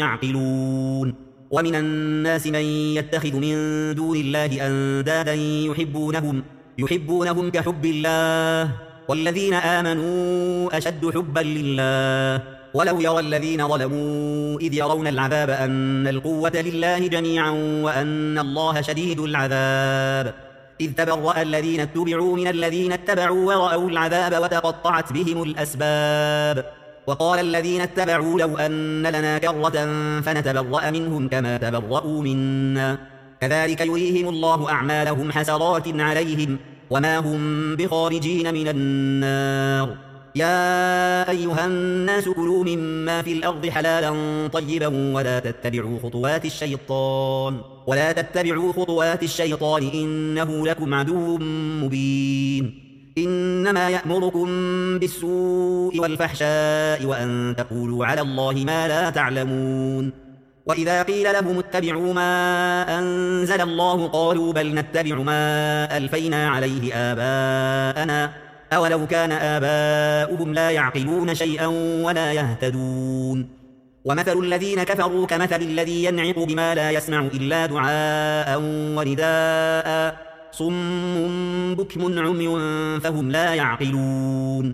يعقلون. ومن الناس من يتخذ من دون الله أندادا يحبونهم يحبونهم كحب الله والذين آمنوا أشد حبا لله. ولو يرى الذين ظلموا إذ يرون العذاب أن القوة لله جميعا وأن الله شديد العذاب إذ تبرأ الذين اتبعوا من الذين اتبعوا ورأوا العذاب وتقطعت بهم الأسباب. وقال الذين اتبعوا لو أن لنا كرة فنتبرأ منهم كما تبرأوا منا كذلك يريهم الله أعمالهم حسرات عليهم وما هم بخارجين من النار. يا أيها الناس كلوا مما في الأرض حلالا طيبا ولا تتبعوا خطوات الشيطان ولا تتبعوا خطوات الشيطان إنه لكم عدو مبين. إنما يأمركم بالسوء والفحشاء وأن تقولوا على الله ما لا تعلمون. وإذا قيل لهم اتبعوا ما أنزل الله قالوا بل نتبع ما ألفينا عليه آباءنا أولو كان آباؤهم لا يعقلون شيئا ولا يهتدون. ومثل الذين كفروا كمثل الذي ينعق بما لا يسمع إلا دعاء ونداء صم بكم عمي فهم لا يعقلون.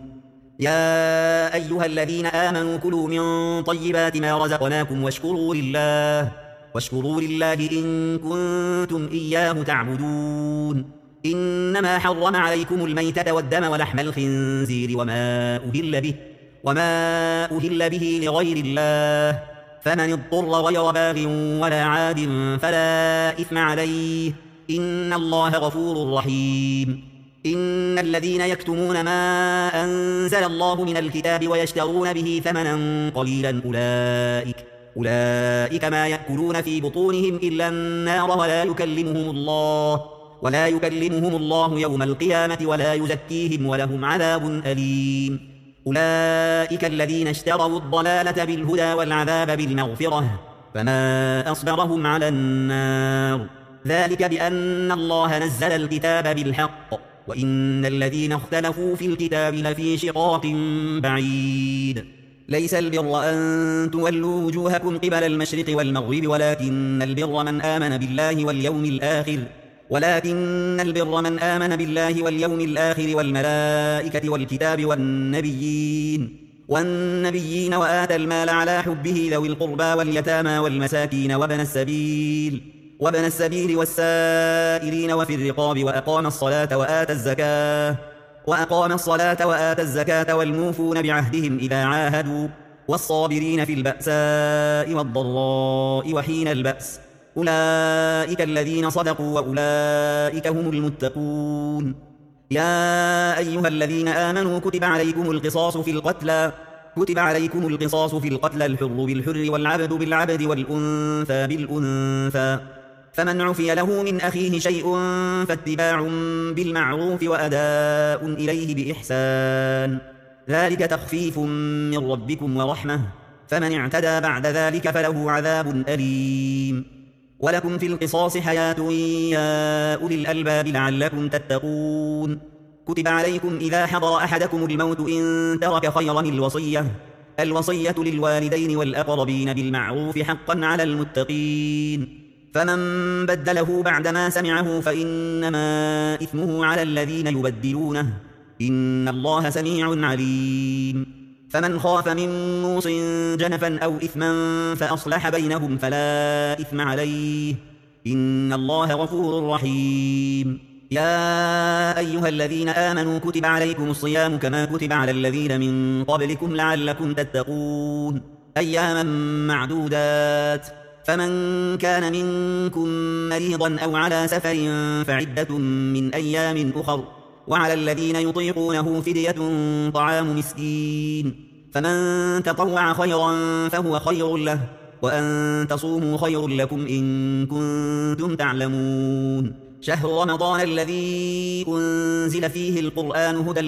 يا أيها الذين آمنوا كلوا من طيبات ما رزقناكم واشكروا لله واشكروا لله إن كنتم إياه تعبدون. إنما حرم عليكم الميتة والدم ولحم الخنزير وما أهل به وما أهل به لغير الله فمن اضطر غير باغ ولا عاد فلا إثم عليه إن الله غفور رحيم. إن الذين يكتمون ما أنزل الله من الكتاب ويشترون به ثمنا قليلا أولئك أولئك ما يأكلون في بطونهم إلا النار ولا يكلمهم الله ولا يكلمهم الله يوم القيامة ولا يزكيهم ولهم عذاب أليم أولئك الذين اشتروا الضلالة بالهدى والعذاب بالمغفرة فما أصبرهم على النار ذلك بأن الله نزل الكتاب بالحق وإن الذين اختلفوا في الكتاب لفي شقاق بعيد ليس البر أن تولوا وجوهكم قبل المشرق والمغرب ولكن البر من آمن بالله واليوم الآخر ولكن البر من آمن بالله واليوم الآخر والملائكة والكتاب والنبيين والنبيين وآتى المال على حبه ذوي القربى واليتامى والمساكين وابن السبيل وابن السبيل والسائلين وفي الرقاب وأقام الصلاة وآتى الزكاة وأقام الصلاة وآتى الزكاة والموفون بعهدهم إذا عاهدوا والصابرين في البأساء والضراء وحين البأس أولئك الذين صدقوا وأولئك هم المتقون يا أيها الذين آمنوا كتب عليكم القصاص في القتلى كتب عليكم القصاص في القتلى الحر بالحر والعبد بالعبد والأنثى بالأنثى فمن عفي له من أخيه شيء فاتباع بالمعروف وأداء إليه بإحسان ذلك تخفيف من ربكم ورحمة فمن اعتدى بعد ذلك فله عذاب أليم ولكم في القصاص حياة يا أولي الألباب لعلكم تتقون كتب عليكم إذا حضر أحدكم الموت إن ترك خيرا الوصية الوصية للوالدين والأقربين بالمعروف حقا على المتقين فمن بدله بعدما سمعه فإنما إثمه على الذين يبدلونه إن الله سميع عليم فمن خاف من موص جنفا أو إثما فأصلح بينهم فلا إثم عليه إن الله غفور رحيم يا أيها الذين آمنوا كتب عليكم الصيام كما كتب على الذين من قبلكم لعلكم تتقون أياما معدودات فمن كان منكم مريضا أو على سفر فعدة من أيام أخر وعلى الذين يطيقونه فدية طعام مسكين فمن تطوع خيرا فهو خير له وأن تصوموا خير لكم إن كنتم تعلمون شهر رمضان الذي أنزل فيه القرآن هدى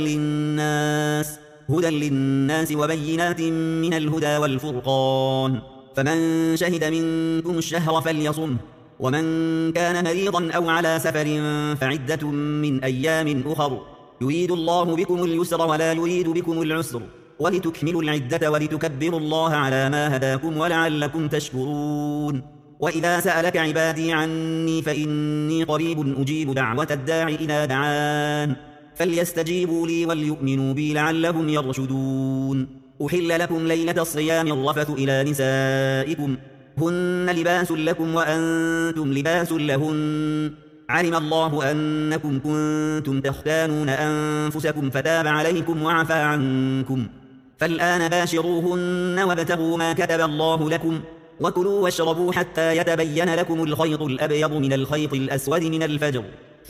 للناس هدى للناس وبينات من الهدى والفرقان فمن شهد منكم الشهر فليصمه ومن كان مريضا أو على سفر فعدة من أيام أخر يريد الله بكم اليسر ولا يريد بكم العسر ولتكملوا العدة ولتكبروا الله على ما هداكم ولعلكم تشكرون وإذا سألك عبادي عني فإني قريب أجيب دعوة الداع إذا دعان فليستجيبوا لي وليؤمنوا بي لعلهم يرشدون أحل لكم ليلة الصيام الرفث إلى نسائكم هن لباس لكم وأنتم لباس لهن علم الله أنكم كنتم تختانون أنفسكم فتاب عليكم وعفى عنكم فالآن باشروهن وابتغوا ما كتب الله لكم وكلوا واشربوا حتى يتبين لكم الخيط الأبيض من الخيط الأسود من الفجر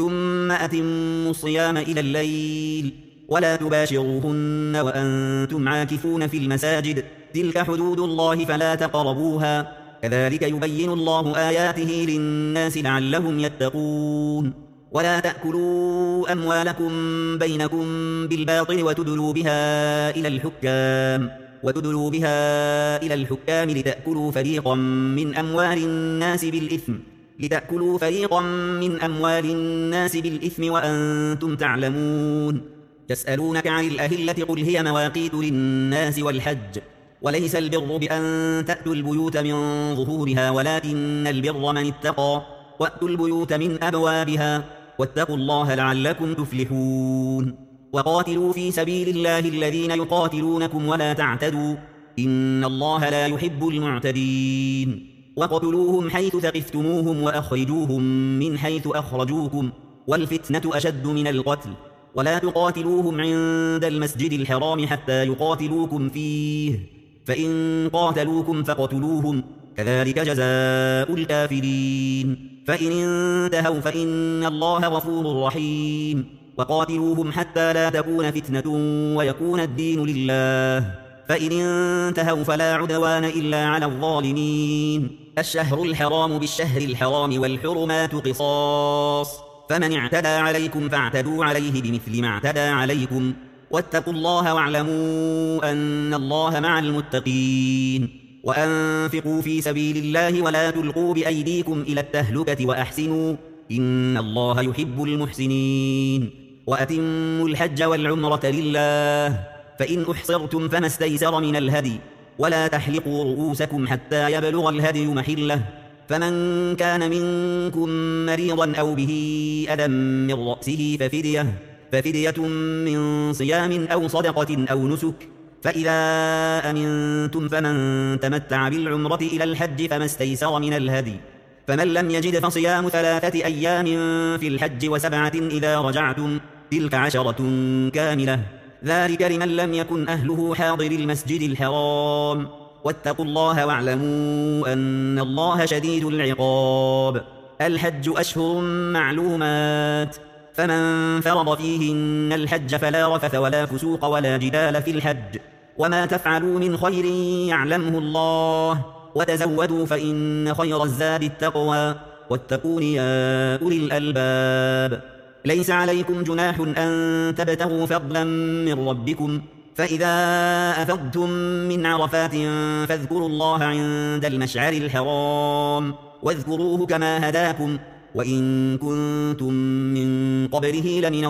ثم أتموا الصيام إلى الليل ولا تباشروهن وأنتم عاكفون في المساجد تلك حدود الله فلا تقربوها كذلك يبين الله آياته للناس لعلهم يتقون ولا تأكلوا أموالكم بينكم بالباطل وتدلوا بها إلى الحكام وتدلوا بها إلى الحكام لتأكلوا فريقا من أموال الناس بالإثم لتأكلوا فريقا من أموال الناس بالإثم وأنتم تعلمون يسألونك عن الأهلة قل هي مواقيت للناس والحج وليس البر بأن تأتوا البيوت من ظهورها ولكن البر من اتقى وأتوا البيوت من أبوابها واتقوا الله لعلكم تفلحون وقاتلوا في سبيل الله الذين يقاتلونكم ولا تعتدوا إن الله لا يحب المعتدين وقتلوهم حيث ثقفتموهم وأخرجوهم من حيث أخرجوكم والفتنة أشد من القتل ولا تقاتلوهم عند المسجد الحرام حتى يقاتلوكم فيه فإن قاتلوكم فاقتلوهم كذلك جزاء الكافرين فإن انتهوا فإن الله غفور رحيم وقاتلوهم حتى لا تكون فتنة ويكون الدين لله، فإن انتهوا فلا عدوان إلا على الظالمين. الشهر الحرام بالشهر الحرام والحرمات قصاص، فمن اعتدى عليكم فاعتدوا عليه بمثل ما اعتدى عليكم، واتقوا الله واعلموا أن الله مع المتقين. وأنفقوا في سبيل الله ولا تلقوا بأيديكم إلى التهلكة وأحسنوا إن الله يحب المحسنين. وأتموا الحج والعمرة لله، فإن أحصرتم فما استيسر من الهدي، ولا تحلقوا رؤوسكم حتى يبلغ الهدي محله، فمن كان منكم مريضا أو به أذى من رأسه ففدية, ففدية من صيام أو صدقة أو نسك، فإذا أمنتم فمن تمتع بالعمرة إلى الحج فما استيسر من الهدي، فمن لم يجد فصيام ثلاثة أيام في الحج وسبعة إذا رجعتم، تلك عشرة كاملة، ذلك لمن لم يكن أهله حاضر المسجد الحرام. واتقوا الله واعلموا أن الله شديد العقاب. الحج أشهر معلومات، فمن فرض فيهن الحج فلا رفث ولا فسوق ولا جدال في الحج، وما تفعلوا من خير يعلمه الله، وتزودوا فإن خير الزاد التقوى، واتقون يا أولي الألباب. ليس عليكم جناح أن تبتغوا فضلا من ربكم، فإذا أفضتم من عرفات فاذكروا الله عند المشعر الحرام، واذكروه كما هداكم، وإن كنتم من قبله لمن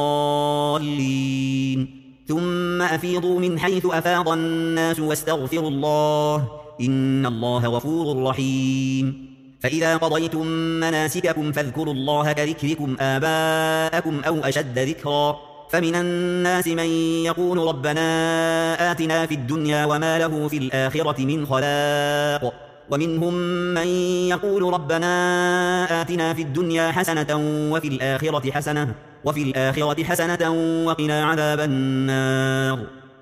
الضالين. ثم أفيضوا من حيث أفاض الناس واستغفروا الله إن الله غفور رحيم. فإذا قضيتم مناسككم فاذكروا الله كذكركم آباءكم أو أشد ذكرا، فمن الناس من يقول ربنا آتنا في الدنيا وما له في الآخرة من خلاق، ومنهم من يقول ربنا آتنا في الدنيا حسنة وفي الآخرة حسنة وفي الآخرة حسنة وقنا عذاب النار.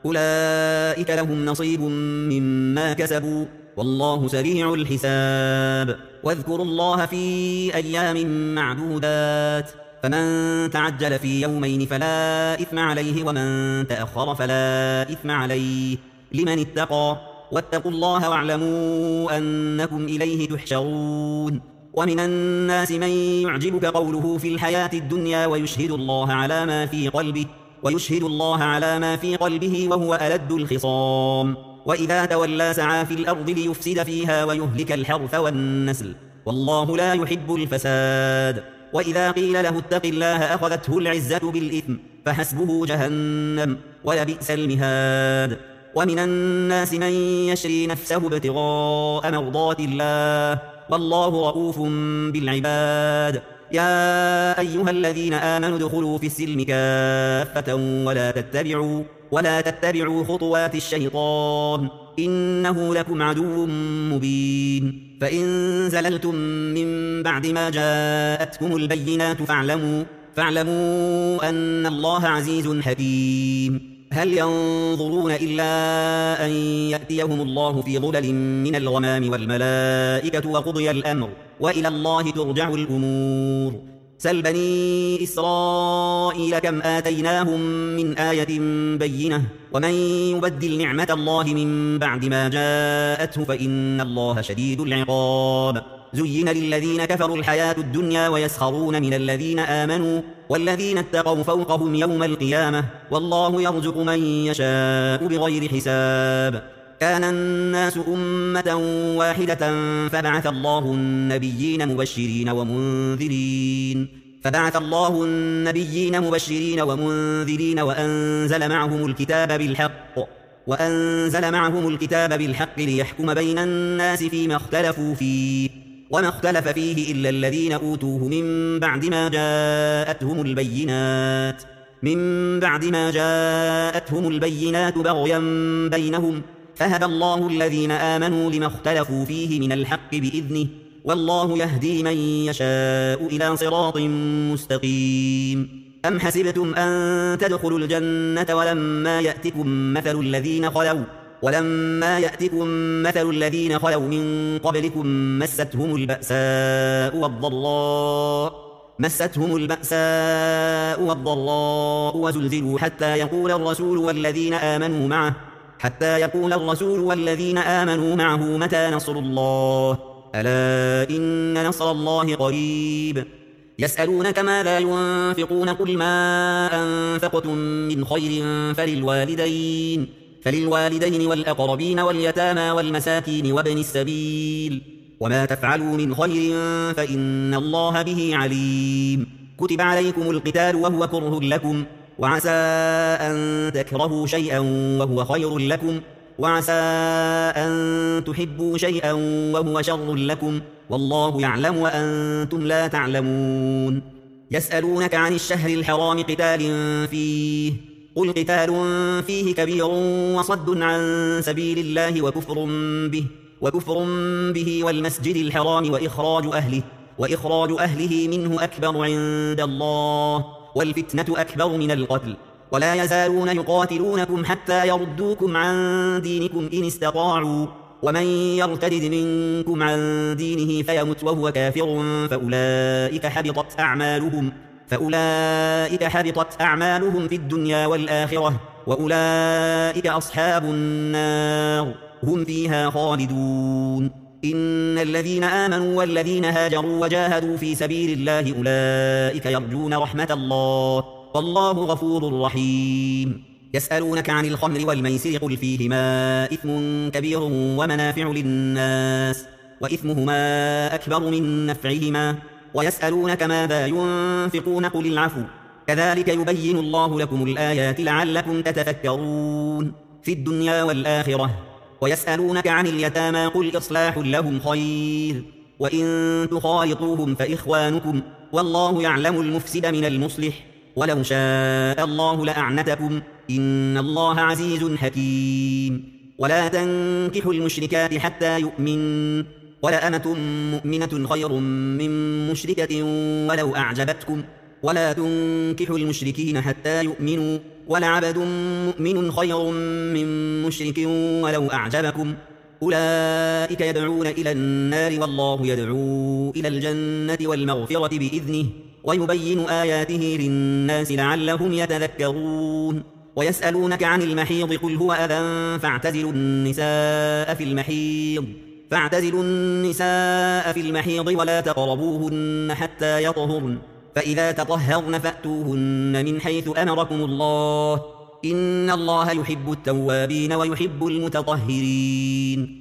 أولئك لهم نصيب مما كسبوا والله سريع الحساب. واذكروا الله في أيام معدودات، فمن تعجل في يومين فلا إثم عليه ومن تأخر فلا إثم عليه لمن اتقى، واتقوا الله واعلموا أنكم إليه تحشرون. ومن الناس من يعجبك قوله في الحياة الدنيا ويشهد الله على ما في قلبه ويشهد الله على ما في قلبه وهو ألد الخصام، وإذا تولى سعى في الأرض ليفسد فيها ويهلك الحرث والنسل والله لا يحب الفساد. وإذا قيل له اتق الله أخذته العزة بالإثم فحسبه جهنم ولبئس المهاد. ومن الناس من يشري نفسه ابتغاء مرضات الله والله رؤوف بالعباد. يا أيها الذين آمنوا ادخلوا في السلم كافة ولا تتبعوا ولا تتبعوا خطوات الشيطان إنه لكم عدو مبين. فإن زللتم من بعد ما جاءتكم البينات فاعلموا فاعلموا أن الله عزيز حكيم. هل ينظرون إلا أن يأتيهم الله في ظلل من الغمام والملائكة وقضي الأمر وإلى الله ترجع الأمور. سل بني إسرائيل كم آتيناهم من آية بينة ومن يبدل نعمة الله من بعد ما جاءته فإن الله شديد العقاب. زين للذين كفروا الحياة الدنيا ويسخرون من الذين آمنوا والذين اتقوا فوقهم يوم القيامة والله يرزق من يشاء بغير حساب. كان الناس أمة واحدة فبعث الله النبيين مبشرين ومنذرين فبعث الله النبيين مبشرين ومنذرين وأنزل معهم الكتاب بالحق وأنزل معهم الكتاب بالحق ليحكم بين الناس فيما اختلفوا فيه وما اختلف فيه إلا الذين أوتوه من بعد ما جاءتهم البينات من بعد ما جاءتهم البينات بغيا بينهم فهدى الله الذين آمنوا لما اختلفوا فيه من الحق بإذنه والله يهدي من يشاء إلى صراط مستقيم. أم حسبتم أن تدخلوا الجنة ولما يأتكم مثل الذين خلوا ولما يأتكم مثل الذين خلوا من قبلكم مستهم البأساء والضراء مستهم البأساء والضراء وزلزلوا حتى يقول الرسول والذين آمنوا معه حتى يقول الرسول والذين آمنوا معه متى نصر الله ألا إن نصر الله قريب يسألونك ماذا ينفقون قل ما أنفقتم من خير فللوالدين فللوالدين والأقربين واليتامى والمساكين وابن السبيل وما تفعلوا من خير فإن الله به عليم كتب عليكم القتال وهو كره لكم وعسى أن تكرهوا شيئا وهو خير لكم وعسى أن تحبوا شيئا وهو شر لكم والله يعلم وأنتم لا تعلمون يسألونك عن الشهر الحرام قتال فيه قل قتال فيه كبير وصد عن سبيل الله وكفر به وكفر به والمسجد الحرام وإخراج أهله وإخراج أهله منه أكبر عند الله والفتنة أكبر من القتل ولا يزالون يقاتلونكم حتى يردوكم عن دينكم إن استطاعوا ومن يرتد منكم عن دينه فيمت وهو كافر فأولئك حبطت أعمالهم فأولئك حبطت أعمالهم في الدنيا والآخرة وأولئك أصحاب النار هم فيها خالدون إن الذين آمنوا والذين هاجروا وجاهدوا في سبيل الله أولئك يرجون رحمة الله والله غفور رحيم يسألونك عن الخمر والميسر قل فيهما إثم كبير ومنافع للناس وإثمهما أكبر من نفعهما ويسألونك ماذا ينفقون قل العفو كذلك يبين الله لكم الآيات لعلكم تتفكرون في الدنيا والآخرة ويسألونك عن اليتامى قل إصلاح لهم خير وإن تخالطوهم فإخوانكم والله يعلم المفسد من المصلح ولو شاء الله لأعنتكم إن الله عزيز حكيم ولا تنكحوا المشركات حتى يؤمن ولأمة مؤمنة خير من مشركة ولو أعجبتكم ولا تنكحوا المشركين حتى يؤمنوا ولعبد مؤمن خير من مشرك ولو أعجبكم أولئك يدعون إلى النار والله يدعو إلى الجنة والمغفرة بإذنه ويبين آياته للناس لعلهم يتذكرون ويسألونك عن المحيض قل هو أذى فاعتزلوا النساء في المحيض فاعتزلوا النساء في المحيض ولا تقربوهن حتى يطهرن فإذا تطهرن فأتوهن من حيث أمركم الله إن الله يحب التوابين ويحب المتطهرين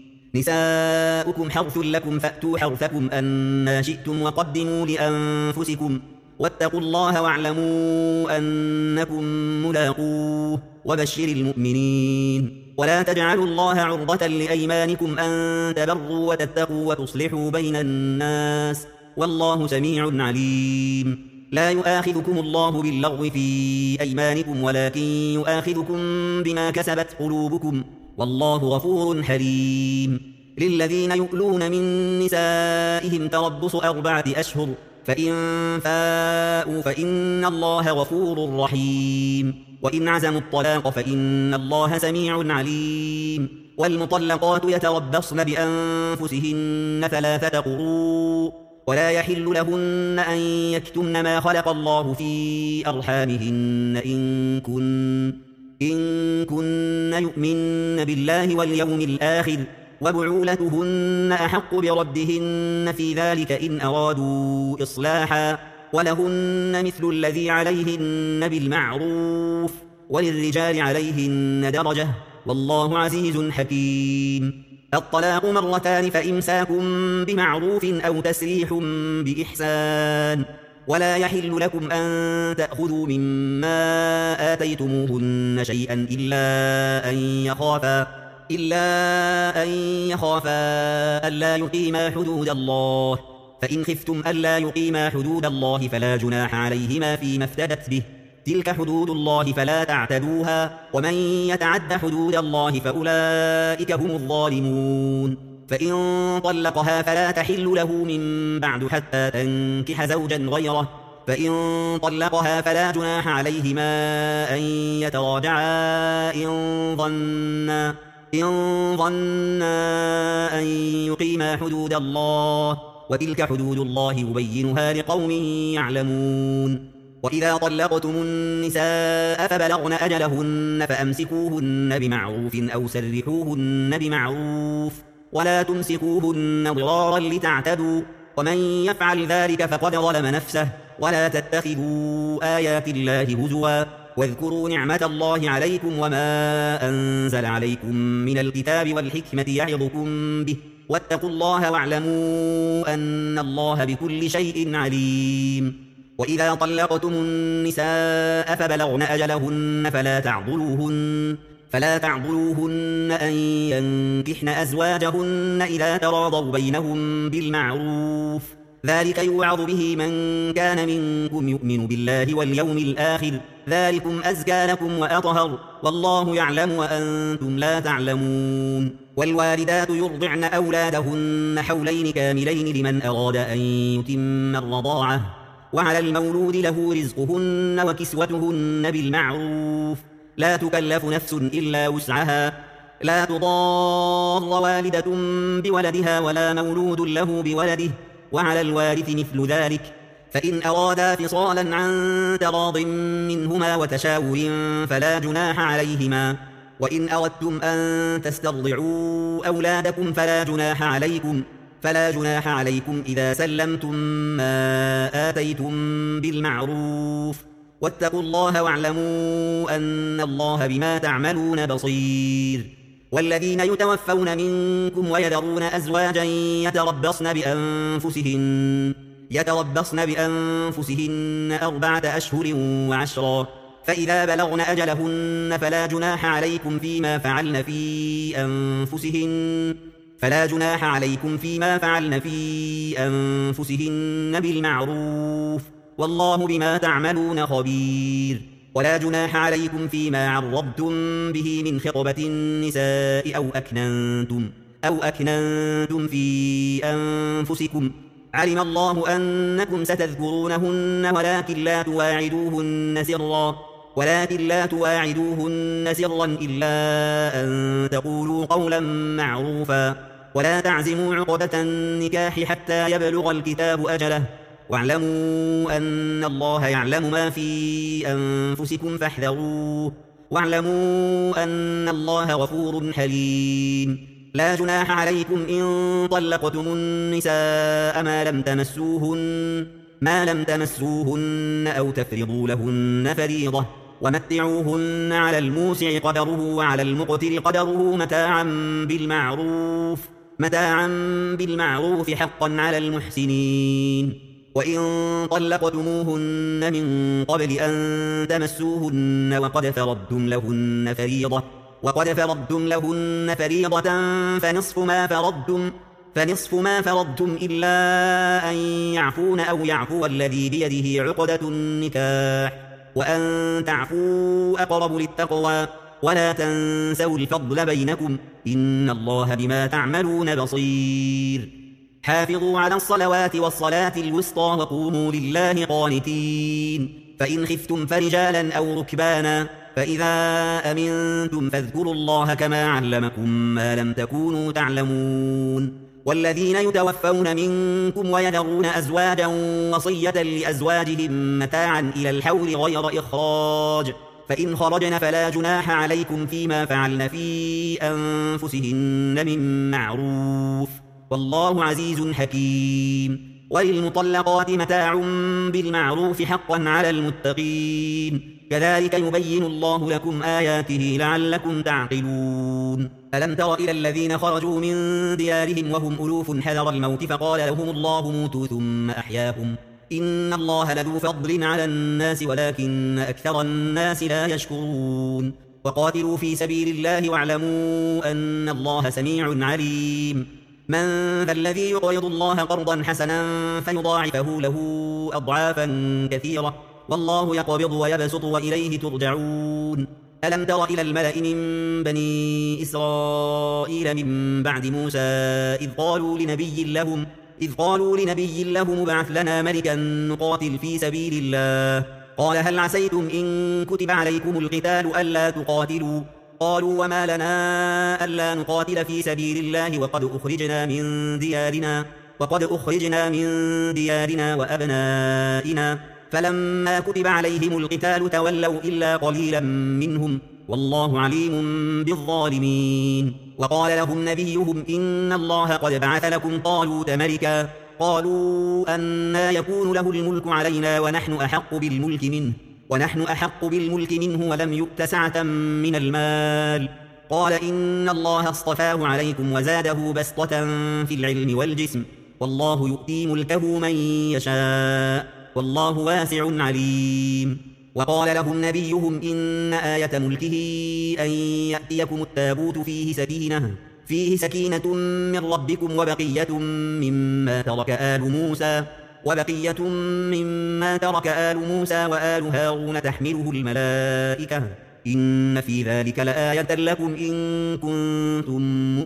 نساؤكم حرث لكم فأتوا حرثكم أنا شئتم وقدموا لأنفسكم واتقوا الله واعلموا أنكم ملاقوه وبشر المؤمنين ولا تجعلوا الله عرضة لأيمانكم أن تبروا وتتقوا وتصلحوا بين الناس والله سميع عليم لا يؤاخذكم الله باللغو في أيمانكم ولكن يؤاخذكم بما كسبت قلوبكم والله غفور حليم للذين يؤلون من نسائهم تربص أربعة أشهر فإن فاءوا فإن الله غفور رحيم وإن عزموا الطلاق فإن الله سميع عليم والمطلقات يتربصن بأنفسهن ثلاثة قروء ولا يحل لهن أن يكتمن ما خلق الله في أرحامهن إن كن إن كن يؤمن بالله واليوم الآخر وبعولتهن أحق بردهن في ذلك إن أرادوا إصلاحا ولهن مثل الذي عليهن بالمعروف وللرجال عليهن درجة والله عزيز حكيم الطلاق مرتان فإمساك بمعروف أو تسريح بإحسان ولا يحل لكم أن تأخذوا مما آتيتموهن شيئا إلا أن يخافا إلا أن يخافا ألا يقيما حدود الله فإن خفتم ألا يقيما حدود الله فلا جناح عليهما فيما افتدت به تلك حدود الله فلا تعتدوها ومن يتعد حدود الله فأولئك هم الظالمون فإن طلقها فلا تحل له من بعد حتى تنكح زوجا غيره فإن طلقها فلا جناح عليهما أن يتراجعا إن ظنا إن ظنا أن يقيما حدود الله وتلك حدود الله يبينها لقوم يعلمون. وإذا طلقتم النساء فبلغن أجلهن فأمسكوهن بمعروف أو سرحوهن بمعروف ولا تمسكوهن ضرارا لتعتدوا ومن يفعل ذلك فقد ظلم نفسه ولا تتخذوا آيات الله هزوا واذكروا نعمة الله عليكم وما أنزل عليكم من الكتاب والحكمة يعظكم به واتقوا الله واعلموا أن الله بكل شيء عليم. وإذا طلقتم النساء فبلغن أجلهن فلا تعضلوهن فلا تعضلوهن أن ينكحن أزواجهن إذا تراضوا بينهم بالمعروف ذلك يوعظ به من كان منكم يؤمن بالله واليوم الآخر ذلكم أزكى لكم وأطهر والله يعلم وأنتم لا تعلمون. والوالدات يرضعن أولادهن حولين كاملين لمن أراد أن يتم الرضاعة وعلى المولود له رزقهن وكسوتهن بالمعروف لا تكلف نفس إلا وسعها لا تضار والدة بولدها ولا مولود له بولده وعلى الوارث مثل ذلك فإن أرادا فصالا عن تراض منهما وتشاور فلا جناح عليهما وإن أردتم أن تسترضعوا أولادكم فلا جناح عليكم فلا جناح عليكم إذا سلمتم ما آتيتم بالمعروف واتقوا الله واعلموا أن الله بما تعملون بصير. والذين يتوفون منكم ويذرون أزواجا يتربصن بأنفسهن يتربصن بأنفسهن أربعة أشهر وعشرا فإذا بلغن أجلهن فلا جناح عليكم فيما فعلن في أنفسهن فلا جناح عليكم فيما فعلن في أنفسهن بالمعروف والله بما تعملون خبير. ولا جناح عليكم فيما عرضتم به من خطبة النساء أو أكننتم أو أكننتم في أنفسكم علم الله أنكم ستذكرونهن ولكن لا تواعدوهن سرا ولكن لا تواعدوهن سرا إلا أن تقولوا قولا معروفا ولا تعزموا عقدة النكاح حتى يبلغ الكتاب أجله واعلموا أن الله يعلم ما في أنفسكم فاحذروه واعلموا أن الله غفور حليم. لا جناح عليكم إن طلقتم النساء ما لم تمسوهن ما لم تمسوهن أو تفرضوا لهن فريضة ومتعوهن على الموسع قدره وعلى المقتر قدره متاعا بالمعروف متاعا بالمعروف حقا على المحسنين. وإن طلقتموهن من قبل أن تمسوهن وقد فرضتم لهن فريضة وقد فرضتم لهن فريضة فنصف ما فرضتم فنصف ما فرضتم إلا أن يعفون أو يعفو الذي بيده عقدة النكاح وأن تعفوا أقرب للتقوى ولا تنسوا الفضل بينكم إن الله بما تعملون بصير. حافظوا على الصلوات والصلاة الوسطى وقوموا لله قانتين فإن خفتم فرجالا أو ركبانا فإذا أمنتم فاذكروا الله كما علمكم ما لم تكونوا تعلمون. والذين يتوفون منكم ويذرون أزواجا وصية لأزواجهم متاعا إلى الحول غير إخراج فإن خرجن فلا جناح عليكم فيما فعلن في أنفسهن من معروف والله عزيز حكيم. وللمطلقات متاع بالمعروف حقا على المتقين كذلك يبين الله لكم آياته لعلكم تعقلون. ألم تر إلى الذين خرجوا من ديارهم وهم ألوف حذر الموت فقال لهم الله موتوا ثم أحياهم إن الله لذو فضل على الناس ولكن أكثر الناس لا يشكرون. وقاتلوا في سبيل الله واعلموا أن الله سميع عليم. من ذا الذي يقرض الله قرضا حسنا فيضاعفه له أضعافا كثيرة والله يقبض ويبسط وإليه ترجعون. ألم تر إلى الملأ من بني إسرائيل من بعد موسى إذ قالوا لنبي لهم إذ قالوا لنبي لهم ابعث لنا ملكا نقاتل في سبيل الله قال هل عسيتم إن كتب عليكم القتال ألا تقاتلوا قالوا وما لنا ألا نقاتل في سبيل الله وقد أخرجنا من ديارنا وقد أخرجنا من ديارنا وأبنائنا فلما كتب عليهم القتال تولوا إلا قليلا منهم والله عليم بالظالمين. وقال لهم نبيهم إن الله قد بعث لكم طالوت ملكا قالوا أنى يكون له الملك علينا ونحن أحق بالملك منه ونحن أحق بالملك منه ولم يؤت سعة من المال قال إن الله اصطفاه عليكم وزاده بسطة في العلم والجسم والله يؤتي ملكه من يشاء والله واسع عليم. وقال لهم نبيهم إن آية ملكه أن يأتيكم التابوت فيه سكينة فيه سكينة من ربكم وبقية مما ترك آل موسى وبقية مما ترك آل موسى وآل هارون تحمله الملائكة إن في ذلك لآية لكم إن كنتم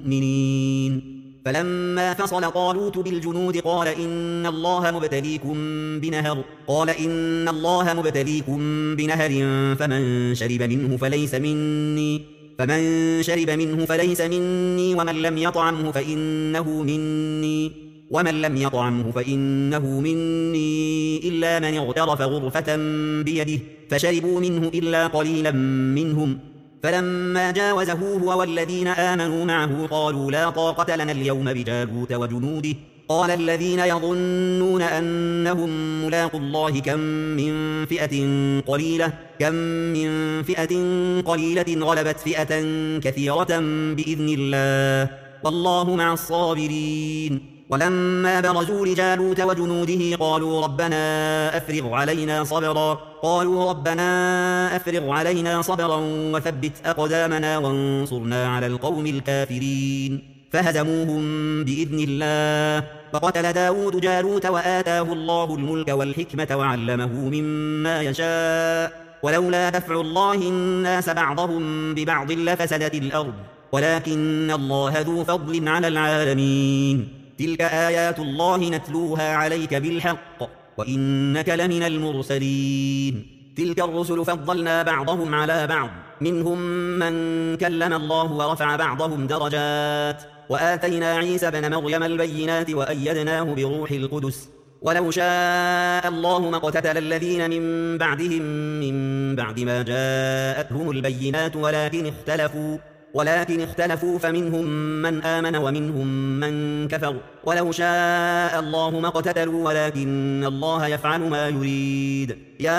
مؤمنين. فلما فصل طالوت بالجنود قال إن الله مبتليكم بنهر قال إن الله مبتليكم بنهر فمن شرب منه فليس مني فمن شرب منه فليس مني ومن لم يطعمه فإنه مني ومن لم يطعمه فإنه مني إلا من اغترف غرفة بيده فشربوا منه إلا قليلا منهم. فلما جاوزه هو والذين آمنوا معه قالوا لا طاقة لنا اليوم بجالوت وجنوده قال الذين يظنون أنهم ملاقوا الله كم من فئة قليلة كم من فئة قليلة غلبت فئة كثيرة بإذن الله والله مع الصابرين. ولما برزوا لجالوت وجنوده قالوا ربنا أفرغ علينا صبرا قالوا ربنا أفرغ علينا صبرا وثبت أقدامنا وانصرنا على القوم الكافرين فهزموهم بإذن الله. وقتل داود جالوت وآتاه الله الملك والحكمة وعلمه مما يشاء ولولا دفع الله الناس بعضهم ببعض لفسدت الأرض ولكن الله ذو فضل على العالمين. تلك آيات الله نتلوها عليك بالحق وإنك لمن المرسلين. تلك الرسل فضلنا بعضهم على بعض منهم من كلم الله ورفع بعضهم درجات وآتينا عيسى بن مريم البينات وأيدناه بروح القدس ولو شاء الله ما اقتتل الذين من بعدهم من بعد ما جاءتهم البينات ولكن اختلفوا ولكن اختلفوا فمنهم من آمن ومنهم من كفر ولو شاء الله ما اقتتلوا ولكن الله يفعل ما يريد.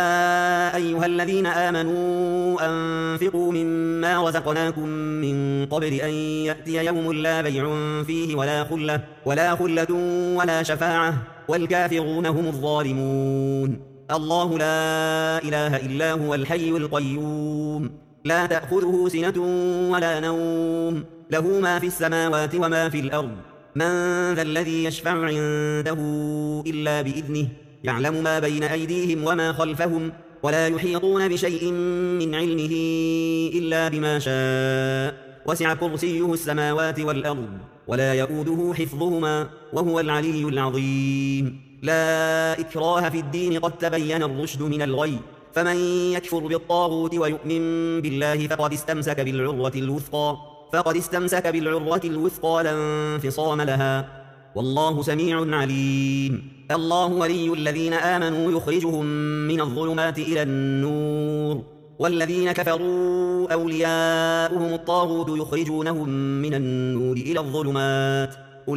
يا أيها الذين آمنوا أنفقوا مما رزقناكم من قبل أن يأتي يوم لا بيع فيه ولا خلة ولا خلة ولا شفاعة والكافرون هم الظالمون. الله لا إله إلا هو الحي القيوم لا تأخذه سنة ولا نوم له ما في السماوات وما في الأرض من ذا الذي يشفع عنده إلا بإذنه يعلم ما بين أيديهم وما خلفهم ولا يحيطون بشيء من علمه إلا بما شاء وسع كرسيه السماوات والأرض ولا يؤوده حفظهما وهو العلي العظيم. لا إكراه في الدين قد تبين الرشد من الغي فمن يكفر بالطاغوت ويؤمن بالله فقد استمسك بالعروة الوثقى فقد استمسك بالعروة الوثقى لا انفصام لها والله سميع عليم. الله ولي الذين آمنوا يخرجهم من الظلمات إلى النور والذين كفروا أولياؤهم الطاغوت يخرجونهم من النور إلى الظلمات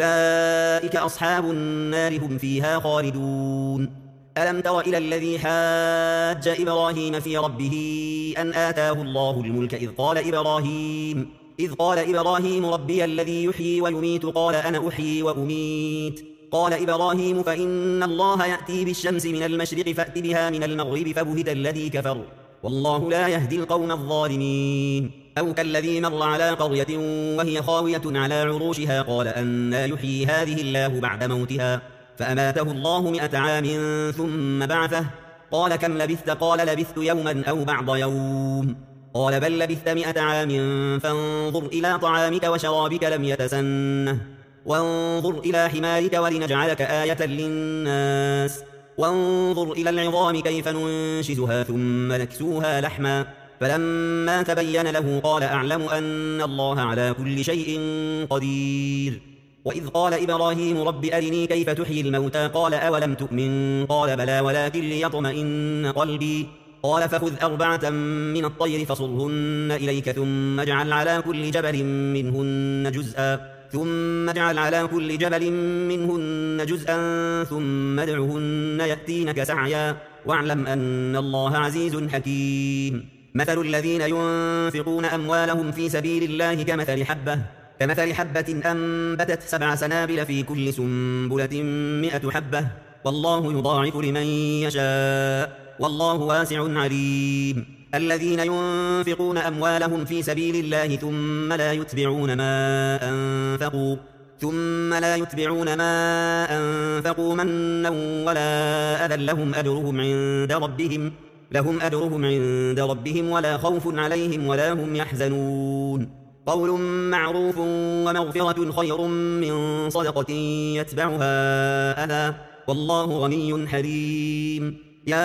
أولئك أصحاب النار هم فيها خالدون. ألم تر إلى الذي حاج إبراهيم في ربه أن آتاه الله الملك إذ قال إبراهيم إذ قال إبراهيم ربي الذي يحيي ويميت قال أنا أحيي وأميت قال إبراهيم فإن الله يأتي بالشمس من المشرق فأت بها من المغرب فبهت الذي كفر والله لا يهدي القوم الظالمين. أو كالذي مر على قرية وهي خاوية على عروشها قال أنى يحيي هذه الله بعد موتها فأماته الله مئة عام ثم بعثه قال كم لبثت قال لبثت يوما أو بعض يوم قال بل لبثت مئة عام فانظر إلى طعامك وشرابك لم يتسنه وانظر إلى حمارك ولنجعلك آية للناس وانظر إلى العظام كيف ننشزها ثم نكسوها لحما فلما تبين له قال أعلم أن الله على كل شيء قدير. وإذ قال إبراهيم رب أرني كيف تحيي الموتى قال أولم تؤمن قال بلى ولكن ليطمئن قلبي قال فخذ أربعة من الطير فصرهن إليك ثم اجعل على كل جبل منهن جزءا ثم اجعل على كل جبل منهن جزءا ثم ادعهن يأتينك سعيا واعلم أن الله عزيز حكيم مثل الذين ينفقون أموالهم في سبيل الله كمثل حبة كمثل حبة أنبتت سبع سنابل في كل سنبلة مئة حبة والله يضاعف لمن يشاء والله واسع عليم الذين ينفقون أموالهم في سبيل الله ثم لا يتبعون ما أنفقوا ثم لا يتبعون ما أنفقوا منا ولا أذى لهم أجرهم عند ربهم لهم أجرهم عند ربهم ولا خوف عليهم ولا هم يحزنون قول معروف ومغفرة خير من صدقة يتبعها أذى والله غني حليم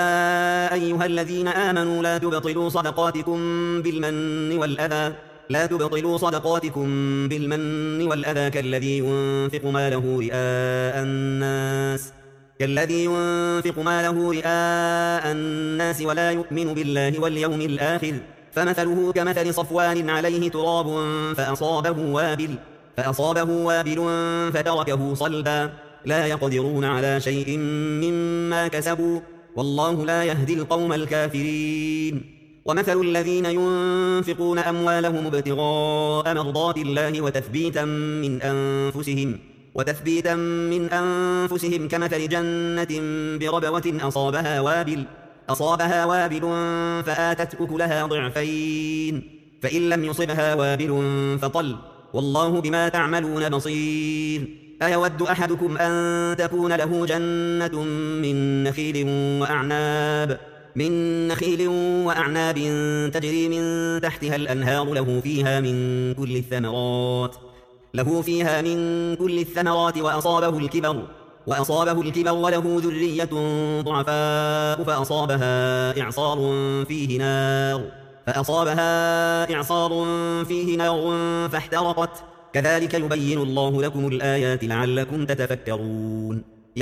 يا أيها الذين آمنوا لا تبطلوا صدقاتكم بالمن والأذى لا تبطلوا صدقاتكم بالمن والأذى كالذي ينفق ماله رئاء الناس كالذي ينفق ماله رئاء الناس ولا يؤمن بالله واليوم الآخر فمثله كمثل صفوان عليه تراب فأصابه وابل فأصابه وابل فتركه صلبا لا يقدرون على شيء مما كسبوا والله لا يهدي القوم الكافرين ومثل الذين ينفقون أموالهم ابتغاء مرضات الله وتثبيتا من أنفسهم وتثبيتا من أنفسهم كمثل جنة بربوة أصابها وابل أصابها وابل فآتت أكلها ضعفين فإن لم يصبها وابل فطل والله بما تعملون بصير أيود أحدكم أن تكون له جنة من نخيل وأعناب من نخيل وأعناب تجري من تحتها الأنهار له فيها من كل الثمرات له فيها من كل الثمرات وأصابه الكبر وأصابه الكبر وله ذرية ضعفاء فأصابها إعصار فيه نار فأصابها إعصار فيه نار فاحترقت كذلك يبين الله لكم الآيات لعلكم تتفكرون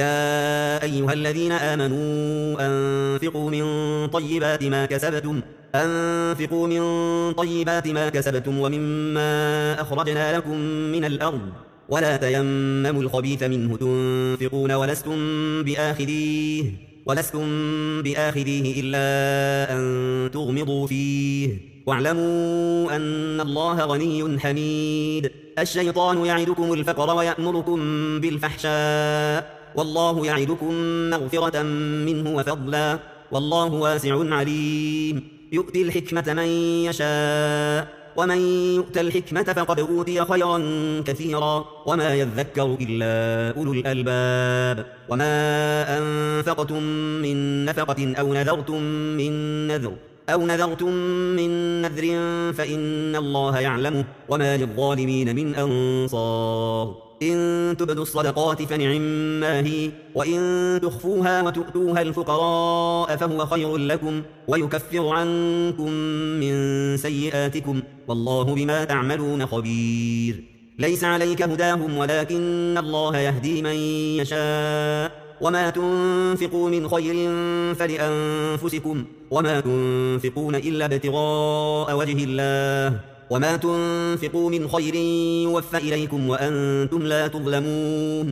يا أيها الذين آمنوا أنفقوا من طيبات ما كسبتم أنفقوا من طيبات ما كسبتم ومما أخرجنا لكم من الأرض ولا تيمموا الخبيث منه تنفقون ولستم بآخذيه ولستم بآخذيه إلا أن تغمضوا فيه واعلموا أن الله غني حميد الشيطان يعدكم الفقر ويأمركم بالفحشاء والله يعدكم مغفرة منه وفضلا والله واسع عليم يؤتي الحكمة من يشاء ومن يؤت الحكمة فقد أوتي خيرا كثيرا وما يذكر إلا أولو الألباب وما أنفقتم من نفقة أو نذرتم من نذر أو نذرتم من نذر فإن الله يعلمه وما للظالمين من أنصار إن تبدوا الصدقات فنعما هي وإن تخفوها وتؤتوها الفقراء فهو خير لكم ويكفر عنكم من سيئاتكم والله بما تعملون خبير ليس عليك هداهم ولكن الله يهدي من يشاء وما تنفقوا من خير فلأنفسكم وما تنفقون إلا ابتغاء وجه الله وما تنفقوا من خير يوفى إليكم وأنتم لا تظلمون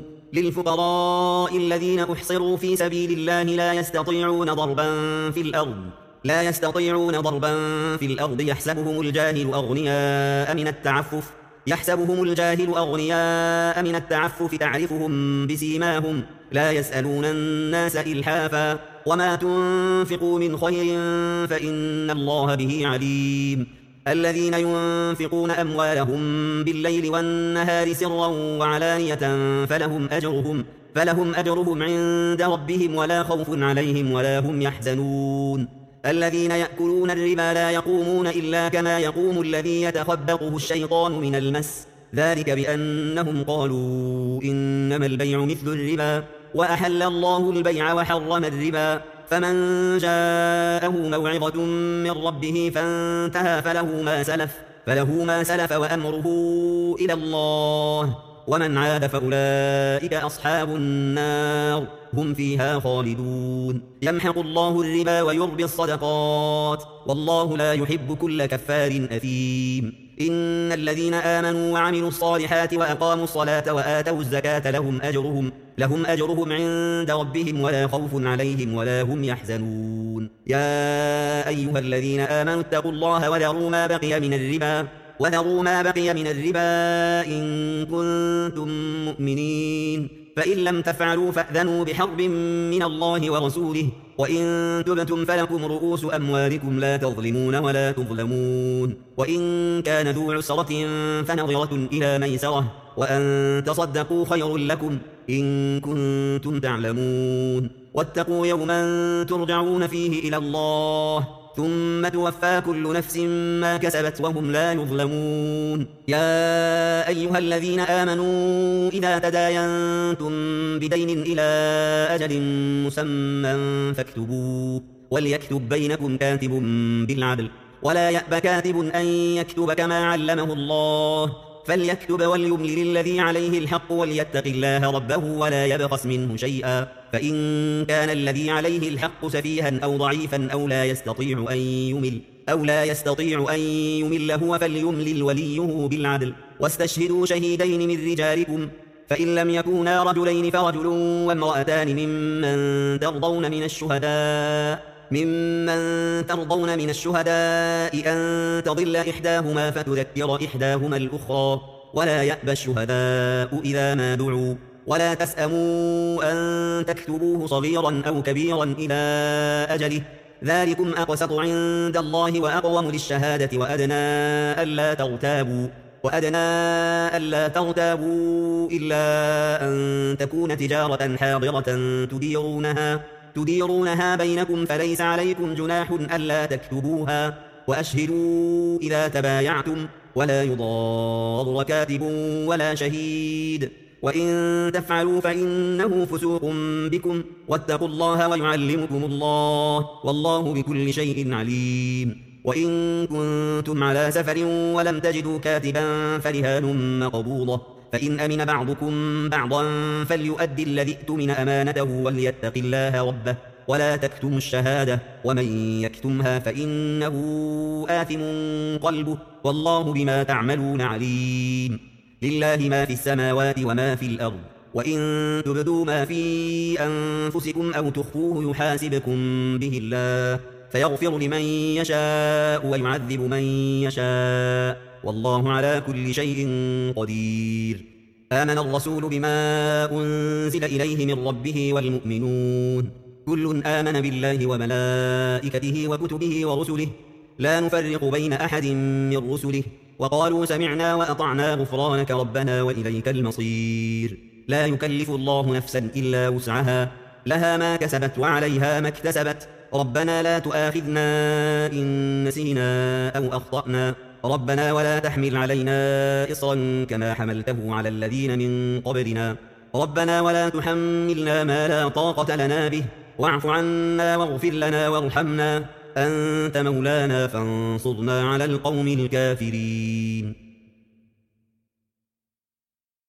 للفقراء الذين أحصروا في سبيل الله لا يستطيعون ضربا في الأرض لا يستطيعون ضربا في الأرض يحسبهم الجاهل أغنياء من التعفف يحسبهم الجاهل أغنياء من التعفف تعرفهم بسيماهم لا يسألون الناس إلحافا وما تنفقوا من خير فإن الله به عليم الذين ينفقون أموالهم بالليل والنهار سرا وعلانية فلهم أجرهم فلهم أجرهم عند ربهم ولا خوف عليهم ولا هم يحزنون الذين يأكلون الربا لا يقومون إلا كما يقوم الذي يتخبطه الشيطان من المس ذلك بأنهم قالوا إنما البيع مثل الربا وأحل الله البيع وحرم الربا فمن جاءه موعظة من ربه فانتهى فله ما سلف فله ما سلف وأمره إلى الله ومن عاد فأولئك أصحاب النار هم فيها خالدون يمحق الله الربا ويربي الصدقات والله لا يحب كل كفار أثيم إن الذين آمنوا وعملوا الصالحات وأقاموا الصلاة وآتوا الزكاة لهم أجرهم لهم أجرهم عند ربهم ولا خوف عليهم ولا هم يحزنون يا أيها الذين آمنوا اتقوا الله وذروا ما بقي من الربا وذروا ما بقي من الربا إن كنتم مؤمنين فإن لم تفعلوا فأذنوا بحرب من الله ورسوله وإن تبتم فلكم رؤوس أموالكم لا تظلمون ولا تظلمون وإن كان ذو عسرة فنظرة إلى ميسرة وأن تصدقوا خير لكم إن كنتم تعلمون واتقوا يوما ترجعون فيه إلى الله ثم توفى كل نفس ما كسبت وهم لا يظلمون يا أيها الذين آمنوا إذا تداينتم بدين إلى أجل مسمى فاكتبوه وليكتب بينكم كاتب بالعدل ولا يأب كاتب أن يكتب كما علمه الله فليكتب وليملل الذي عليه الحق وليتق الله ربه ولا يبخس منه شيئا فإن كان الذي عليه الحق سفيها أو ضعيفا أو لا يستطيع أن يمل أو لا يستطيع أن يمل هو فليملل وليه بالعدل واستشهدوا شهيدين من رجالكم فإن لم يكونا رجلين فرجل وامرأتان ممن ترضون من الشهداء ممن ترضون من الشهداء أن تضل إحداهما فتذكر إحداهما الأخرى ولا يأبى الشهداء إذا ما دعوا ولا تسأموا أن تكتبوه صغيرا أو كبيرا إلى أجله ذلكم أقسط عند الله وأقوم للشهادة وأدنى ألا ترتابوا وأدنى ألا ترتابوا إلا أن تكون تجارة حاضرة تديرونها تديرونها بينكم فليس عليكم جناح ألا تكتبوها وأشهدوا إذا تبايعتم ولا يضار كاتب ولا شهيد وإن تفعلوا فإنه فسوق بكم واتقوا الله ويعلمكم الله والله بكل شيء عليم وإن كنتم على سفر ولم تجدوا كاتبا فرهان مقبوضة فإن أمن بعضكم بعضا فليؤدي الذي ائتمن أمانته وليتق الله ربه ولا تكتموا الشهادة ومن يكتمها فإنه آثم قلبه والله بما تعملون عليم لله ما في السماوات وما في الأرض وإن تبدوا ما في أنفسكم أو تخفوه يحاسبكم به الله فيغفر لمن يشاء ويعذب من يشاء والله على كل شيء قدير آمن الرسول بما أنزل إليه من ربه والمؤمنون كل آمن بالله وملائكته وكتبه ورسله لا نفرق بين أحد من رسله وقالوا سمعنا وأطعنا غفرانك ربنا وإليك المصير لا يكلف الله نفسا إلا وسعها لها ما كسبت وعليها ما اكتسبت ربنا لا تؤاخذنا إن نسينا أو أخطأنا ربنا ولا تحمل علينا إصرا كما حملته على الذين من قبلنا ربنا ولا تحملنا ما لا طاقة لنا به واعف عنا واغفر لنا وارحمنا أنت مولانا فانصرنا على القوم الكافرين